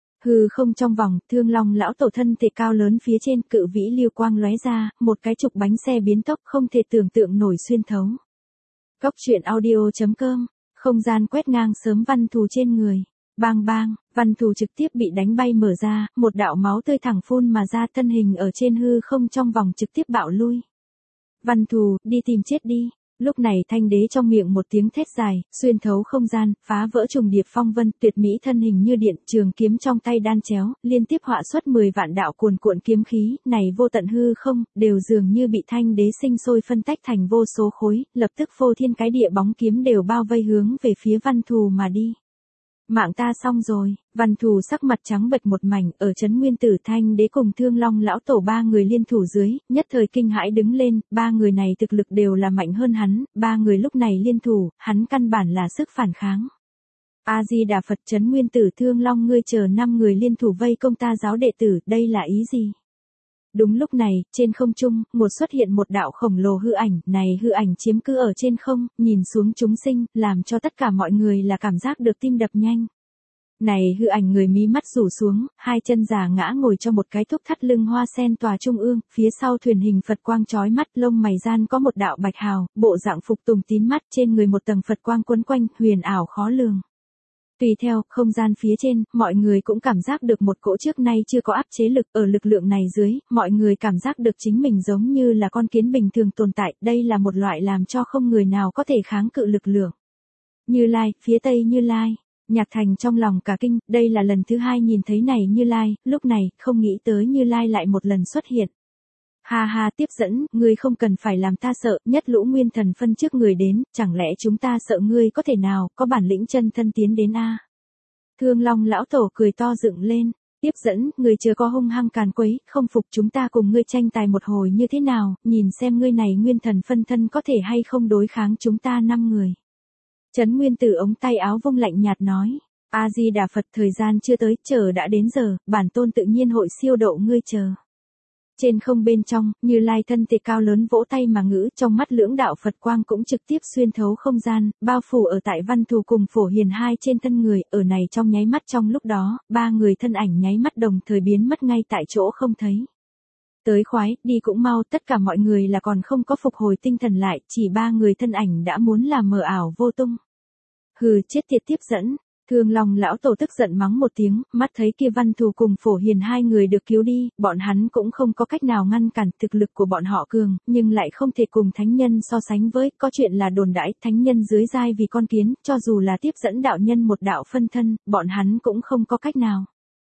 Hư không trong vòng, Thương Long lão tổ thân thể cao lớn phía trên, cự vĩ lưu quang lóe ra, một cái trục bánh xe biến tốc không thể tưởng tượng nổi xuyên thấu. Góc truyện audio.com, không gian quét ngang sớm Văn Thù trên người. Bang bang, Văn Thù trực tiếp bị đánh bay mở ra, một đạo máu tươi thẳng phun mà ra, thân hình ở trên hư không trong vòng trực tiếp bạo lui. Văn Thù, đi tìm chết đi. Lúc này Thanh Đế trong miệng một tiếng thét dài, xuyên thấu không gian, phá vỡ trùng điệp phong vân, tuyệt mỹ thân hình như điện, trường kiếm trong tay đan chéo, liên tiếp họa xuất 10 vạn đạo cuồn cuộn kiếm khí, này vô tận hư không, đều dường như bị Thanh Đế sinh sôi phân tách thành vô số khối, lập tức phô thiên cái địa bóng kiếm đều bao vây hướng về phía Văn Thù mà đi. Mạng ta xong rồi, Văn Thù sắc mặt trắng bệch một mảnh, ở trấn Nguyên Tử Thanh Đế cùng Thương Long lão tổ ba người liên thủ dưới, nhất thời kinh hãi đứng lên, ba người này thực lực đều là mạnh hơn hắn, ba người lúc này liên thủ, hắn căn bản là sức phản kháng. A Di Đà Phật, trấn Nguyên Tử Thương Long ngươi chờ 5 người liên thủ vây công ta giáo đệ tử, đây là ý gì? Đúng lúc này, trên không trung, xuất hiện một đạo khổng lồ hư ảnh, này hư ảnh chiếm cứ ở trên không, nhìn xuống chúng sinh, làm cho tất cả mọi người là cảm giác được tim đập nhanh. Này hư ảnh người mí mắt rủ xuống, hai chân già ngã ngồi cho một cái thúc thắt lưng hoa sen tòa trung ương, phía sau thuyền hình Phật quang chói mắt, lông mày gian có một đạo bạch hào, bộ dạng phục tùng tín mắt, trên người một tầng Phật quang quấn quanh, huyền ảo khó lường. Tùy theo, không gian phía trên, mọi người cũng cảm giác được một cỗ trước nay chưa có áp chế lực, ở lực lượng này dưới, mọi người cảm giác được chính mình giống như là con kiến bình thường tồn tại, đây là một loại làm cho không người nào có thể kháng cự lực lượng. Như Lai, phía tây Như Lai, Nhạc Thành trong lòng cả kinh, đây là lần thứ hai nhìn thấy này Như Lai, lúc này, không nghĩ tới Như Lai lại một lần xuất hiện. Ha ha, tiếp dẫn, ngươi không cần phải làm ta sợ, nhất lũ nguyên thần phân trước người đến, chẳng lẽ chúng ta sợ ngươi có thể nào, có bản lĩnh chân thân tiến đến a? Thương Long lão tổ cười to dựng lên, tiếp dẫn, ngươi chưa có hung hăng càn quấy, không phục chúng ta cùng ngươi tranh tài một hồi như thế nào, nhìn xem ngươi này nguyên thần phân thân có thể hay không đối kháng chúng ta 5 người. Trấn Nguyên Tử ống tay áo vung lạnh nhạt nói, A Di Đà Phật, thời gian chưa tới, chờ đã đến giờ, bản tôn tự nhiên hội siêu độ ngươi chờ. Trên không bên trong, Như Lai thân thể cao lớn vỗ tay mà ngữ, trong mắt lưỡng đạo Phật quang cũng trực tiếp xuyên thấu không gian, bao phủ ở tại Văn Thù cùng Phổ Hiền hai trên thân người, ở này trong nháy mắt trong lúc đó, ba người thân ảnh nháy mắt đồng thời biến mất ngay tại chỗ không thấy. Tới khoái, đi cũng mau, tất cả mọi người là còn không có phục hồi tinh thần lại, chỉ ba người thân ảnh đã muốn là mờ ảo vô tung. Hừ, chết tiệt tiếp dẫn. Thương Long lão tổ tức giận mắng một tiếng, mắt thấy kia Văn Thù cùng Phổ Hiền hai người được cứu đi, bọn hắn cũng không có cách nào ngăn cản, thực lực của bọn họ cường, nhưng lại không thể cùng thánh nhân so sánh với, có chuyện là đồn đãi, thánh nhân dưới giai vì con kiến, cho dù là tiếp dẫn đạo nhân một đạo phân thân, bọn hắn cũng không có cách nào.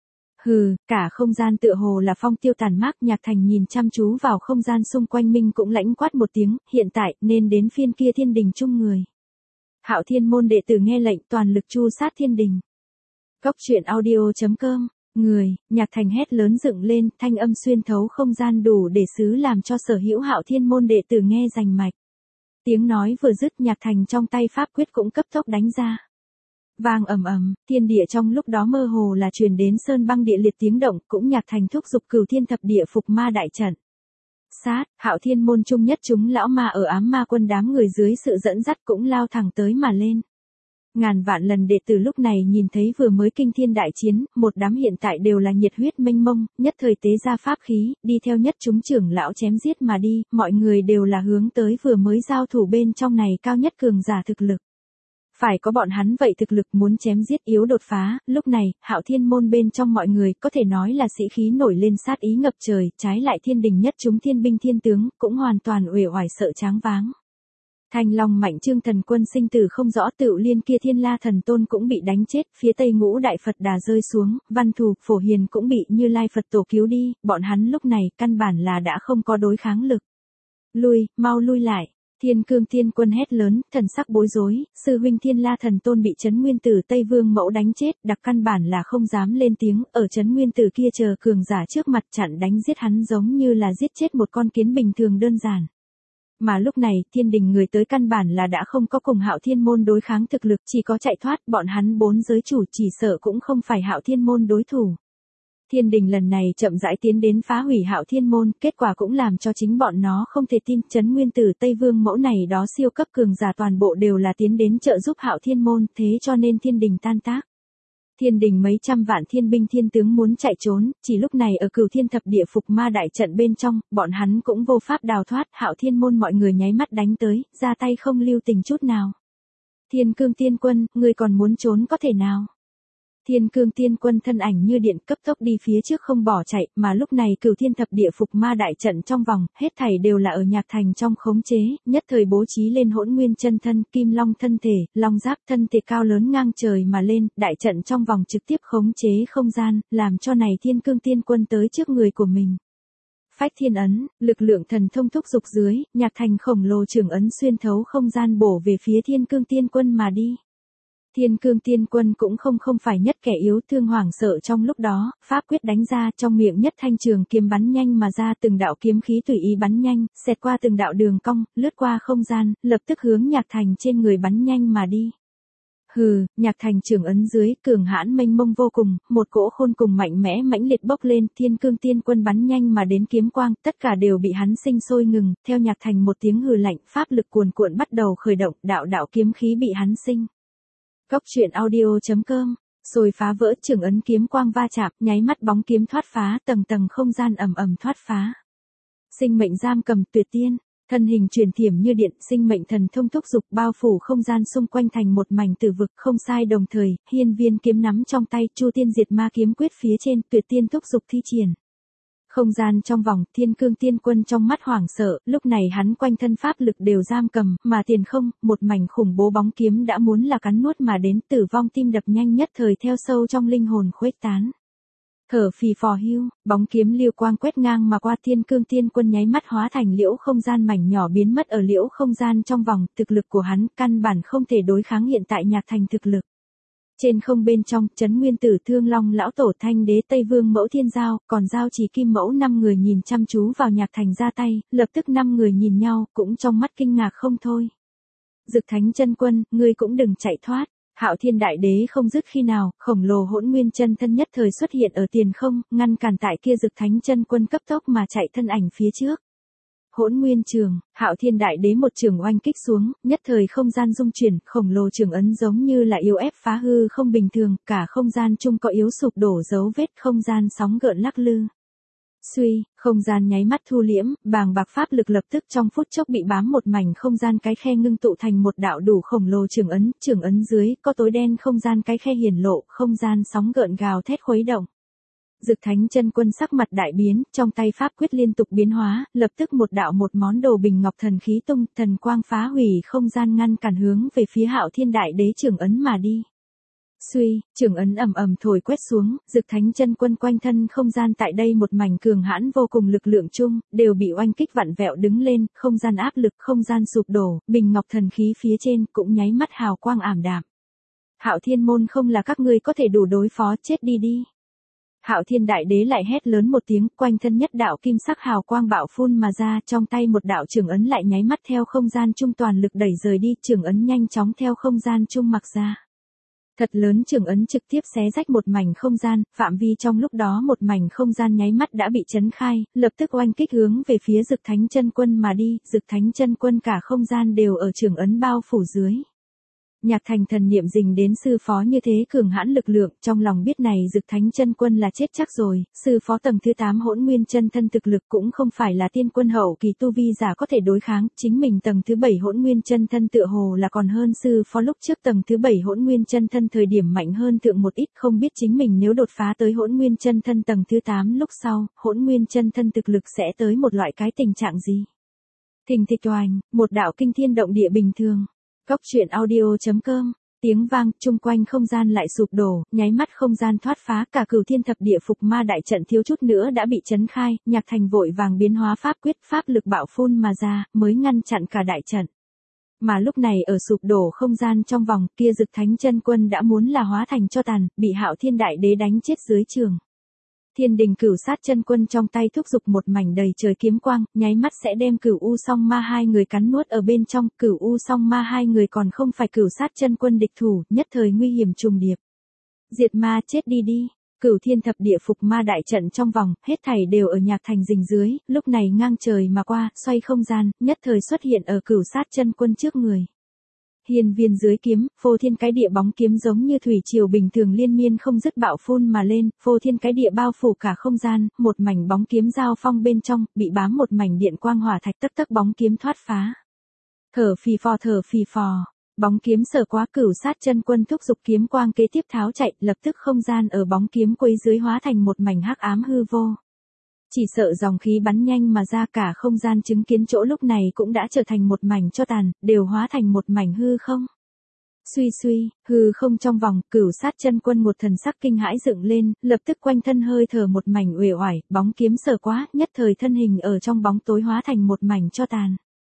Hừ, cả không gian tựa hồ là phong tiêu tàn mát, Nhạc Thành nhìn chăm chú vào không gian xung quanh mình cũng lãnh quát một tiếng, hiện tại, nên đến phiên kia thiên đình chung người. Hạo Thiên môn đệ tử nghe lệnh toàn lực tru sát thiên đình. Góc truyện audio.com, người, Nhạc Thành hét lớn dựng lên, thanh âm xuyên thấu không gian đủ để xứ làm cho sở hữu Hạo Thiên môn đệ tử nghe rành mạch. Tiếng nói vừa dứt, Nhạc Thành trong tay pháp quyết cũng cấp tốc đánh ra. Vang ầm ầm, thiên địa trong lúc đó mơ hồ là truyền đến sơn băng địa liệt tiếng động, cũng Nhạc Thành thúc giục Cửu Thiên Thập Địa Phục Ma đại trận. Sát, Hạo Thiên môn trung nhất chúng lão ma ở ám ma quân đám người dưới sự dẫn dắt cũng lao thẳng tới mà lên. Ngàn vạn lần đệ tử lúc này nhìn thấy vừa mới kinh thiên đại chiến, một đám hiện tại đều là nhiệt huyết mênh mông, nhất thời tế ra pháp khí, đi theo nhất chúng trưởng lão chém giết mà đi, mọi người đều là hướng tới vừa mới giao thủ bên trong này cao nhất cường giả thực lực. Phải có bọn hắn vậy thực lực muốn chém giết yếu đột phá, lúc này, Hạo Thiên môn bên trong mọi người có thể nói là sĩ khí nổi lên sát ý ngập trời, trái lại thiên đình nhất chúng thiên binh thiên tướng, cũng hoàn toàn uể oải sợ tráng váng. Thanh Long Mạnh Trương thần quân sinh tử không rõ, Tựu Liên kia Thiên La thần tôn cũng bị đánh chết, phía tây ngũ đại Phật đà rơi xuống, Văn Thù, Phổ Hiền cũng bị Như Lai Phật tổ cứu đi, bọn hắn lúc này căn bản là đã không có đối kháng lực. Lui, mau lui lại. Thiên Cương Tiên Quân hét lớn, thần sắc bối rối, sư huynh Thiên La thần tôn bị Trấn Nguyên Tử Tây Vương mẫu đánh chết, đặc căn bản là không dám lên tiếng, ở Trấn Nguyên Tử kia chờ cường giả trước mặt chặn đánh giết hắn giống như là giết chết một con kiến bình thường đơn giản. Mà lúc này, thiên đình người tới căn bản là đã không có cùng Hạo Thiên môn đối kháng thực lực, chỉ có chạy thoát, bọn hắn 4 giới chủ chỉ sợ cũng không phải Hạo Thiên môn đối thủ. Thiên đình lần này chậm rãi tiến đến phá hủy Hạo Thiên môn, kết quả cũng làm cho chính bọn nó không thể tin, Trấn Nguyên Tử Tây Vương mẫu này đó siêu cấp cường giả toàn bộ đều là tiến đến trợ giúp Hạo Thiên môn, thế cho nên thiên đình tan tác. Thiên đình mấy trăm vạn thiên binh thiên tướng muốn chạy trốn, chỉ lúc này ở Cửu Thiên Thập Địa Phục Ma đại trận bên trong, bọn hắn cũng vô pháp đào thoát, Hạo Thiên môn mọi người nháy mắt đánh tới, ra tay không lưu tình chút nào. Thiên Cương Tiên Quân, ngươi còn muốn trốn có thể nào? Thiên Cương Tiên Quân thân ảnh như điện cấp tốc đi phía trước không bỏ chạy, mà lúc này Cửu Thiên Thập Địa Phục Ma đại trận trong vòng, hết thảy đều là ở Nhạc Thành trong khống chế, nhất thời bố trí lên Hỗn Nguyên chân thân, Kim Long thân thể, Long Giáp thân thể cao lớn ngang trời mà lên, đại trận trong vòng trực tiếp khống chế không gian, làm cho này Thiên Cương Tiên Quân tới trước người của mình. Phách Thiên ấn, lực lượng thần thông thúc dục dưới, Nhạc Thành khổng lồ trường ấn xuyên thấu không gian bổ về phía Thiên Cương Tiên Quân mà đi. Thiên Cương Tiên Quân cũng không phải nhất kẻ yếu thương hoảng sợ trong lúc đó, pháp quyết đánh ra trong miệng nhất thanh trường kiếm bắn nhanh mà ra từng đạo kiếm khí tùy ý bắn nhanh, xẹt qua từng đạo đường cong, lướt qua không gian, lập tức hướng Nhạc Thành trên người bắn nhanh mà đi. Hừ, Nhạc Thành trường ấn dưới, cường hãn mênh mông vô cùng, một cỗ khôn cùng mạnh mẽ mãnh liệt bốc lên, Thiên Cương Tiên Quân bắn nhanh mà đến kiếm quang, tất cả đều bị hắn sinh sôi ngừng, theo Nhạc Thành một tiếng hừ lạnh, pháp lực cuồn cuộn bắt đầu khởi động, đạo đạo kiếm khí bị hắn sinh. Góc truyện audio.com, rồi phá vỡ trường ấn kiếm quang va chạm, nháy mắt bóng kiếm thoát phá, tầng tầng không gian ầm ầm thoát phá. Sinh mệnh giam cầm tuyệt tiên, thân hình truyền thiểm như điện, sinh mệnh thần thông thúc dục bao phủ không gian xung quanh thành một mảnh tử vực, không sai đồng thời, hiên viên kiếm nắm trong tay, Chu Tiên Diệt Ma kiếm quyết phía trên, tuyệt tiên thúc dục thi triển. Không gian trong vòng, Thiên Cương Tiên Quân trong mắt hoảng sợ, lúc này hắn quanh thân pháp lực đều giam cầm, mà tiền không, một mảnh khủng bố bóng kiếm đã muốn là cắn nuốt mà đến, tử vong tim đập nhanh nhất thời theo sâu trong linh hồn khuếch tán. Thở phì phò hưu, bóng kiếm liêu quang quét ngang mà qua, Thiên Cương Tiên Quân nháy mắt hóa thành liễu không gian mảnh nhỏ biến mất ở liễu không gian trong vòng, thực lực của hắn căn bản không thể đối kháng hiện tại Nhạc Thành thực lực. Trên không bên trong, Trấn Nguyên Tử Thương Long lão tổ Thanh Đế Tây Vương Mẫu Thiên Giao, còn Giao Chỉ Kim Mẫu 5 người nhìn chăm chú vào Nhạc Thành ra tay, lập tức 5 người nhìn nhau, cũng trong mắt kinh ngạc không thôi. Dực Thánh Chân Quân, ngươi cũng đừng chạy thoát. Hạo Thiên Đại Đế không dứt khi nào, khổng lồ Hỗn Nguyên chân thân nhất thời xuất hiện ở tiền không, ngăn cản tại kia Dực Thánh Chân Quân cấp tốc mà chạy thân ảnh phía trước. Hỗn Nguyên trường, Hạo Thiên Đại Đế một trường oanh kích xuống, nhất thời không gian rung chuyển, khổng lồ trường ấn giống như là yếu ép phá hư không bình thường, cả không gian chung có yếu sụp đổ dấu vết, không gian sóng gợn lắc lư. Suy, không gian nháy mắt thu liễm, bàng bạc pháp lực lập tức trong phút chốc bị bám một mảnh không gian cái khe ngưng tụ thành một đạo đủ khổng lồ trường ấn dưới, có tối đen không gian cái khe hiển lộ, không gian sóng gợn gào thét khuấy động. Dực Thánh Chân Quân sắc mặt đại biến, trong tay pháp quyết liên tục biến hóa, lập tức một đạo một món đồ bình ngọc thần khí tung, thần quang phá hủy không gian ngăn cản hướng về phía Hạo Thiên Đại Đế trường ấn mà đi. Suy, trường ấn ầm ầm thổi quét xuống, Dực Thánh Chân Quân quanh thân không gian tại đây một mảnh cường hãn vô cùng lực lượng chung, đều bị oanh kích vặn vẹo đứng lên, không gian áp lực, không gian sụp đổ, bình ngọc thần khí phía trên cũng nháy mắt hào quang ảm đạm. Hạo Thiên môn không là các ngươi có thể đủ đối phó, chết đi đi. Hạo Thiên Đại Đế lại hét lớn một tiếng, quanh thân nhất đạo kim sắc hào quang bạo phun mà ra, trong tay một đạo trường ấn lại nháy mắt theo không gian chung toàn lực đẩy rời đi, trường ấn nhanh chóng theo không gian chung mặc ra. Thật lớn trường ấn trực tiếp xé rách một mảnh không gian, phạm vi trong lúc đó một mảnh không gian nháy mắt đã bị chấn khai, lập tức oanh kích hướng về phía Dực Thánh Chân Quân mà đi, Dực Thánh Chân Quân cả không gian đều ở trường ấn bao phủ dưới. Nhạc Thành thần niệm dình đến sư phó như thế cường hãn lực lượng, trong lòng biết này Dực Thánh Chân Quân là chết chắc rồi, sư phó tầng thứ 8 Hỗn Nguyên chân thân thực lực cũng không phải là tiên quân hậu kỳ tu vi giả có thể đối kháng, chính mình tầng thứ 7 Hỗn Nguyên chân thân tựa hồ là còn hơn sư phó lúc trước tầng thứ 7 Hỗn Nguyên chân thân thời điểm mạnh hơn thượng một ít, không biết chính mình nếu đột phá tới Hỗn Nguyên chân thân tầng thứ 8 lúc sau, Hỗn Nguyên chân thân thực lực sẽ tới một loại cái tình trạng gì. Thình thịch oanh, một đạo kinh thiên động địa bình thường. Góc truyện audio.com, tiếng vang, chung quanh không gian lại sụp đổ, nháy mắt không gian thoát phá, cả Cửu Thiên Thập Địa Phục Ma đại trận thiếu chút nữa đã bị chấn khai, Nhạc Thành vội vàng biến hóa pháp quyết, pháp lực bạo phun mà ra, mới ngăn chặn cả đại trận. Mà lúc này ở sụp đổ không gian trong vòng, kia Dực Thánh Chân Quân đã muốn là hóa thành tro tàn, bị Hạo Thiên Đại Đế đánh chết dưới trường. Thiên Đình Cửu Sát Chân Quân trong tay thúc giục một mảnh đầy trời kiếm quang, nháy mắt sẽ đem Cửu U Song Ma hai người cắn nuốt ở bên trong, Cửu U Song Ma hai người còn không phải Cửu Sát Chân Quân địch thủ, nhất thời nguy hiểm trùng điệp. Diệt ma chết đi đi. Cửu Thiên Thập Địa Phục Ma đại trận trong vòng, hết thảy đều ở Nhạc Thành rình dưới, lúc này ngang trời mà qua, xoay không gian, nhất thời xuất hiện ở Cửu Sát Chân Quân trước người. Hiên viên dưới kiếm, phô thiên cái địa bóng kiếm giống như thủy triều bình thường liên miên không dứt bạo phun mà lên, phô thiên cái địa bao phủ cả không gian, một mảnh bóng kiếm giao phong bên trong, bị bám một mảnh điện quang hỏa thạch tấc tấc bóng kiếm thoát phá. Thở phì phò, bóng kiếm sở quá Cửu Sát Chân Quân thúc giục kiếm quang kế tiếp tháo chạy, lập tức không gian ở bóng kiếm quấy dưới hóa thành một mảnh hắc ám hư vô. Chỉ sợ dòng khí bắn nhanh mà ra, cả không gian chứng kiến chỗ lúc này cũng đã trở thành một mảnh tro tàn, đều hóa thành một mảnh hư không. Suy, hư không trong vòng, Cửu Sát Chân Quân một thần sắc kinh hãi dựng lên, lập tức quanh thân hơi thở một mảnh uể oải, bóng kiếm sở quá, nhất thời thân hình ở trong bóng tối hóa thành một mảnh tro tàn.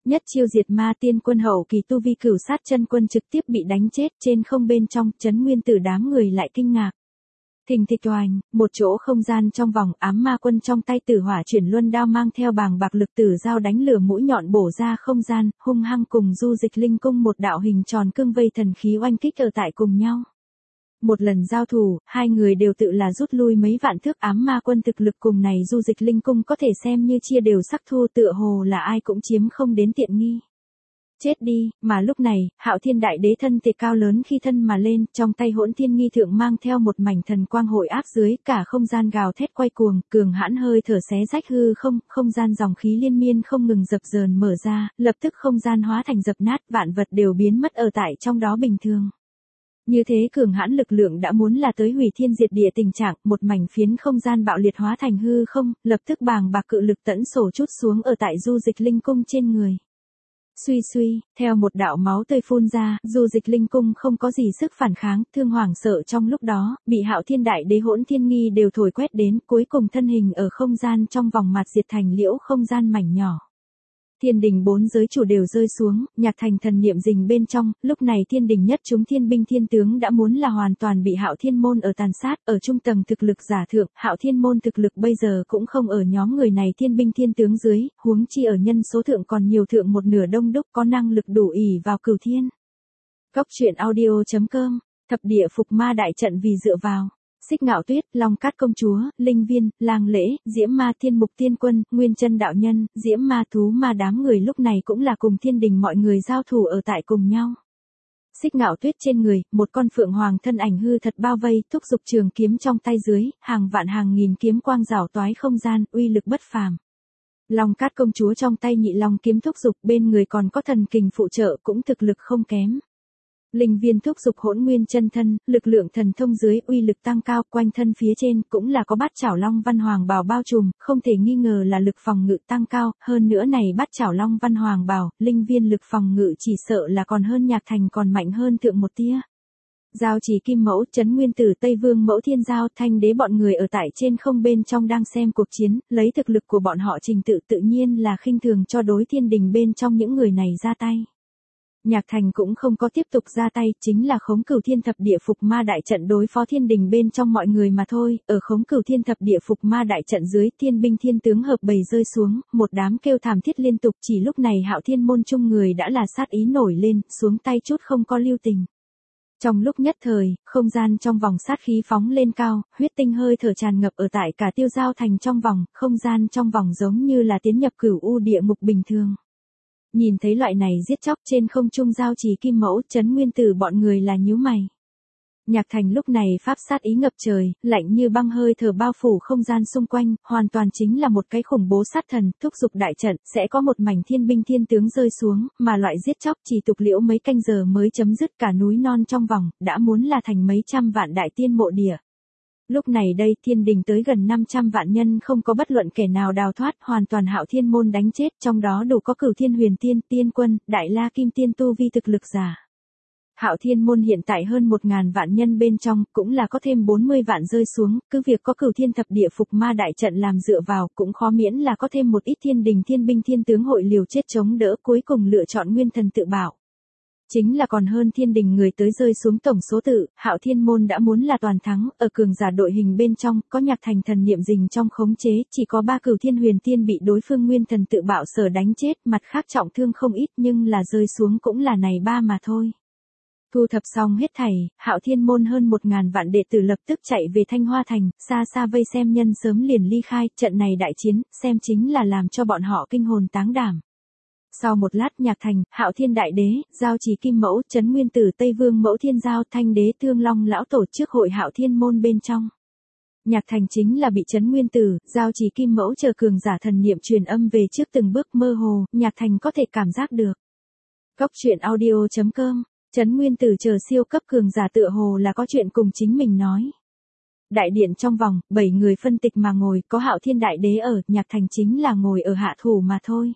Nhất chiêu diệt ma tiên quân hậu kỳ tu vi cửu sát chân quân trực tiếp bị đánh chết trên không bên trong, Trấn Nguyên Tử đám người lại kinh ngạc. Thình thịch oành, một chỗ không gian trong vòng, ám ma quân trong tay tử hỏa chuyển luân đao mang theo bàng bạc lực tử dao đánh lửa mũi nhọn bổ ra không gian, hung hăng cùng Du Dịch Linh cung một đạo hình tròn cương vây thần khí oanh kích ở tại cùng nhau. Một lần giao thủ, hai người đều tự là rút lui mấy vạn thước, ám ma quân thực lực cùng này Du Dịch Linh cung có thể xem như chia đều sắc thu, tựa hồ là ai cũng chiếm không đến tiện nghi. Chết đi, mà lúc này, Hạo Thiên Đại Đế thân thể cao lớn khi thân mà lên, trong tay Hỗn Thiên Nghi thượng mang theo một mảnh thần quang hội áp dưới, cả không gian gào thét quay cuồng, cường hãn hơi thở xé rách hư không, không gian dòng khí liên miên không ngừng dập dờn mở ra, lập tức không gian hóa thành dập nát, vạn vật đều biến mất ở tại trong đó bình thường. Như thế cường hãn lực lượng đã muốn là tới hủy thiên diệt địa tình trạng, một mảnh phiến không gian bạo liệt hóa thành hư không, lập tức bàng bạc cự lực tẫn sổ chút xuống ở tại Du Dịch Linh cung trên người. Suy suy, theo một đạo máu tươi phun ra, Du Dịch Linh cung không có gì sức phản kháng, thương hoảng sợ trong lúc đó, bị Hạo Thiên Đại Đế Hỗn Thiên Nghi đều thổi quét đến, cuối cùng thân hình ở không gian trong vòng mặt diệt thành liễu không gian mảnh nhỏ. Thiên đình bốn giới chủ đều rơi xuống, Nhạc Thành thần niệm rình bên trong, lúc này thiên đình nhất chúng thiên binh thiên tướng đã muốn là hoàn toàn bị Hạo Thiên môn ở tàn sát, ở trung tầng thực lực giả thượng, Hạo Thiên môn thực lực bây giờ cũng không ở nhóm người này thiên binh thiên tướng dưới, huống chi ở nhân số thượng còn nhiều thượng một nửa đông đúc có năng lực đủ ỷ vào cửu thiên. Góc truyện audio.com, thập địa phục ma đại trận vì dựa vào. Xích Ngạo Tuyết, Long Cát công chúa, Linh Viên, Lang Lễ, Diễm Ma Thiên Mục Tiên Quân, Nguyên Chân đạo nhân, Diễm Ma thú ma đám người lúc này cũng là cùng thiên đình mọi người giao thủ ở tại cùng nhau. Xích Ngạo Tuyết trên người, một con phượng hoàng thân ảnh hư thật bao vây, thúc giục trường kiếm trong tay dưới, hàng vạn hàng nghìn kiếm quang rảo toái không gian, uy lực bất phàm. Long Cát công chúa trong tay nhị long kiếm thúc giục, bên người còn có thần kình phụ trợ cũng thực lực không kém. Linh Viên thúc giục Hỗn Nguyên chân thân, lực lượng thần thông dưới uy lực tăng cao, quanh thân phía trên cũng là có bát chảo long văn hoàng bào bao trùm, không thể nghi ngờ là lực phòng ngự tăng cao, hơn nữa này bát chảo long văn hoàng bào, Linh Viên lực phòng ngự chỉ sợ là còn hơn Nhạc Thành còn mạnh hơn thượng một tia. Giao Chỉ Kim Mẫu, Trấn Nguyên Tử, Tây Vương Mẫu Thiên Giao, Thanh Đế bọn người ở tại trên không bên trong đang xem cuộc chiến, lấy thực lực của bọn họ trình tự tự nhiên là khinh thường cho đối thiên đình bên trong những người này ra tay. Nhạc Thành cũng không có tiếp tục ra tay, chính là khống cửu thiên thập địa phục ma đại trận đối phó thiên đình bên trong mọi người mà thôi, ở khống cửu thiên thập địa phục ma đại trận dưới, thiên binh thiên tướng hợp bầy rơi xuống, một đám kêu thảm thiết liên tục, chỉ lúc này Hạo Thiên môn chung người đã là sát ý nổi lên, xuống tay chút không có lưu tình. Trong lúc nhất thời, không gian trong vòng sát khí phóng lên cao, huyết tinh hơi thở tràn ngập ở tại cả Tiêu Giao thành trong vòng, không gian trong vòng giống như là tiến nhập cửu u địa ngục bình thường. Nhìn thấy loại này giết chóc trên không trung, Giao Chỉ Kim Mẫu, Trấn Nguyên Tử bọn người là nhíu mày. Nhạc Thành lúc này pháp sát ý ngập trời, lạnh như băng hơi thở bao phủ không gian xung quanh, hoàn toàn chính là một cái khủng bố sát thần, thúc giục đại trận, sẽ có một mảnh thiên binh thiên tướng rơi xuống, mà loại giết chóc chỉ tục liễu mấy canh giờ mới chấm dứt, cả núi non trong vòng, đã muốn là thành mấy trăm vạn đại tiên mộ địa. Lúc này đây thiên đình tới gần 500 vạn nhân không có bất luận kẻ nào đào thoát, hoàn toàn Hạo Thiên môn đánh chết, trong đó đủ có Cửu Thiên Huyền Tiên, Tiên Quân, Đại La Kim Tiên tu vi thực lực giả. Hạo Thiên môn hiện tại hơn 1000 vạn nhân bên trong, cũng là có thêm 40 vạn rơi xuống, cứ việc có Cửu Thiên thập địa phục ma đại trận làm dựa vào, cũng khó miễn là có thêm một ít thiên đình thiên binh thiên tướng hội liều chết chống đỡ, cuối cùng lựa chọn nguyên thần tự bảo. Chính là còn hơn thiên đình người tới rơi xuống tổng số tự, Hạo Thiên môn đã muốn là toàn thắng, ở cường giả đội hình bên trong, có Nhạc Thành thần niệm rình trong khống chế, chỉ có 3 Cửu Thiên Huyền Tiên bị đối phương nguyên thần tự bạo sở đánh chết, mặt khác trọng thương không ít nhưng là rơi xuống cũng là này 3 mà thôi. Thu thập xong hết thảy, Hạo Thiên môn hơn 1000 vạn đệ tử lập tức chạy về Thanh Hoa thành, xa xa vây xem nhân sớm liền ly khai, trận này đại chiến, xem chính là làm cho bọn họ kinh hồn táng đảm. Sau một lát, Nhạc Thành, Hạo Thiên Đại Đế, Giao Chỉ Kim Mẫu, Trấn Nguyên Tử, Tây Vương Mẫu Thiên Giao, Thanh Đế, Thương Long lão tổ trước hội Hạo Thiên môn bên trong. Nhạc Thành chính là bị Trấn Nguyên Tử, Giao Chỉ Kim Mẫu chờ cường giả thần niệm truyền âm về trước từng bước mơ hồ, Nhạc Thành có thể cảm giác được. Góc truyện audio.com, Trấn Nguyên Tử chờ siêu cấp cường giả tựa hồ là có chuyện cùng chính mình nói. Đại điện trong vòng, 7 người phân tịch mà ngồi, có Hạo Thiên Đại Đế ở, Nhạc Thành chính là ngồi ở hạ thủ mà thôi.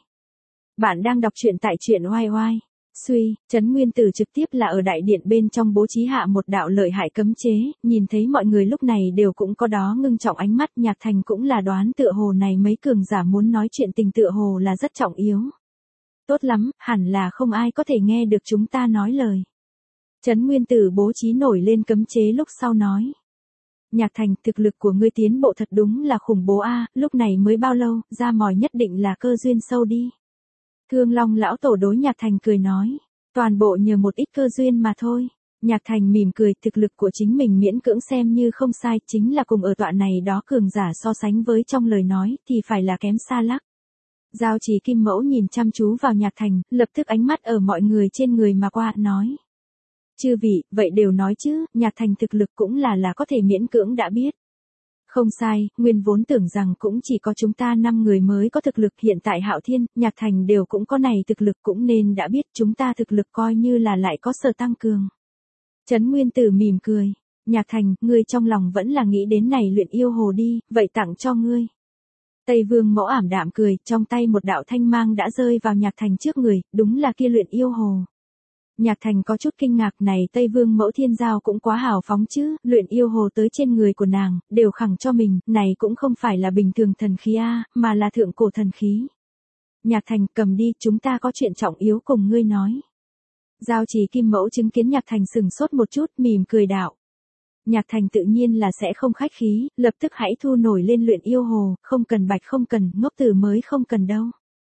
Bạn đang đọc truyện tại truyện oai oai. Suy, Trấn Nguyên Tử trực tiếp là ở đại điện bên trong bố trí hạ một đạo lợi hại cấm chế, nhìn thấy mọi người lúc này đều cũng có đó ngưng trọng ánh mắt, Nhạc Thành cũng là đoán tựa hồ này mấy cường giả muốn nói chuyện tình tựa hồ là rất trọng yếu. Tốt lắm, hẳn là không ai có thể nghe được chúng ta nói lời. Trấn Nguyên Tử bố trí nổi lên cấm chế lúc sau nói. Nhạc Thành, thực lực của ngươi tiến bộ thật đúng là khủng bố a, lúc này mới bao lâu, ra mỏi nhất định là cơ duyên sâu đi. Thương Long lão tổ đối Nhạc Thành cười nói, toàn bộ nhờ một ít cơ duyên mà thôi. Nhạc Thành mỉm cười, thực lực của chính mình miễn cưỡng xem như không sai, chính là cùng ở tọa này đó cường giả so sánh với trong lời nói, thì phải là kém xa lắc. Giao Chỉ Kim Mẫu nhìn chăm chú vào Nhạc Thành, lập tức ánh mắt ở mọi người trên người mà qua, nói. Chư vị, vậy đều nói chứ, Nhạc Thành thực lực cũng là có thể miễn cưỡng đã biết. Không sai, nguyên vốn tưởng rằng cũng chỉ có chúng ta 5 người mới có thực lực, hiện tại Hạo Thiên, Nhạc Thành đều cũng có này thực lực, cũng nên đã biết chúng ta thực lực coi như là lại có sở tăng cường. Trấn Nguyên Tử mỉm cười, Nhạc Thành, ngươi trong lòng vẫn là nghĩ đến này luyện yêu hồ đi, vậy tặng cho ngươi. Tây Vương Mẫu ảm đạm cười, trong tay một đạo thanh mang đã rơi vào Nhạc Thành trước người, đúng là kia luyện yêu hồ. Nhạc Thành có chút kinh ngạc, này Tây Vương Mẫu thiên giao cũng quá hào phóng chứ, luyện yêu hồ tới trên người của nàng, đều khẳng cho mình, này cũng không phải là bình thường thần khí a, mà là thượng cổ thần khí. Nhạc Thành, cầm đi, chúng ta có chuyện trọng yếu cùng ngươi nói. Giao Chỉ Kim Mẫu chứng kiến Nhạc Thành sừng sốt một chút, mỉm cười đạo. Nhạc Thành tự nhiên là sẽ không khách khí, lập tức hãy thu nổi lên luyện yêu hồ, không cần bạch không cần, ngốc tử mới không cần đâu.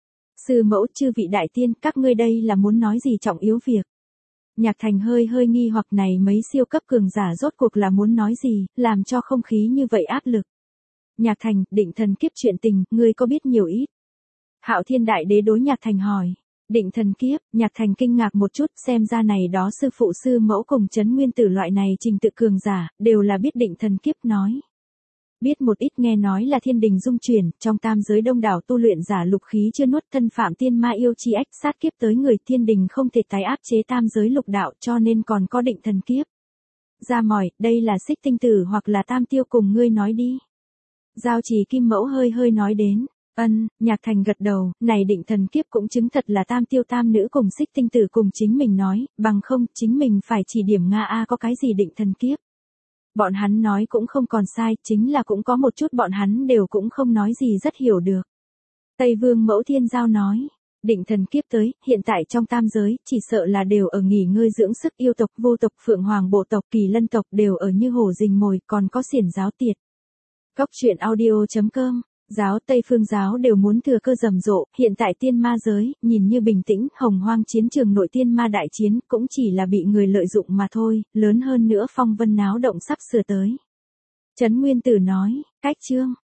Sư mẫu, chư vị đại tiên, các ngươi đây là muốn nói gì trọng yếu việc? Nhạc Thành hơi nghi hoặc, này mấy siêu cấp cường giả rốt cuộc là muốn nói gì, làm cho không khí như vậy áp lực. Nhạc Thành, định thần kiếp chuyện tình, ngươi có biết nhiều ít? Hạo Thiên Đại Đế đối Nhạc Thành hỏi. Định thần kiếp, Nhạc Thành kinh ngạc một chút, xem ra này đó sư phụ sư mẫu cùng Trấn Nguyên Tử loại này trình tự cường giả, đều là biết định thần kiếp nói. Biết một ít, nghe nói là thiên đình dung chuyển, trong tam giới đông đảo tu luyện giả lục khí chưa nuốt, thân phạm tiên ma yêu chi ách, sát kiếp tới người, thiên đình không thể tái áp chế tam giới lục đạo, cho nên còn có định thần kiếp. Ra mỏi, đây là Xích Tinh Tử hoặc là Tam Tiêu cùng ngươi nói đi. Giao Chỉ Kim Mẫu hơi nói đến. Nhạc Thành gật đầu, này định thần kiếp cũng chứng thật là Tam Tiêu tam nữ cùng Xích Tinh Tử cùng chính mình nói, bằng không chính mình phải chỉ điểm Nga a có cái gì định thần kiếp. Bọn hắn nói cũng không còn sai, chính là cũng có một chút bọn hắn đều cũng không nói gì rất hiểu được. Tây Vương Mẫu Thiên Giao nói, định thần kiếp tới, hiện tại trong tam giới, chỉ sợ là đều ở nghỉ ngơi dưỡng sức, yêu tộc, vô tộc, Phượng Hoàng bộ tộc, Kỳ Lân tộc đều ở như hổ rình mồi, còn có xiển giáo tiệt. Góc truyện audio.com, giáo Tây Phương giáo đều muốn thừa cơ rầm rộ, hiện tại tiên ma giới, nhìn như bình tĩnh, hồng hoang chiến trường nội tiên ma đại chiến, cũng chỉ là bị người lợi dụng mà thôi, lớn hơn nữa phong vân náo động sắp sửa tới. Trấn Nguyên Tử nói, cách chương.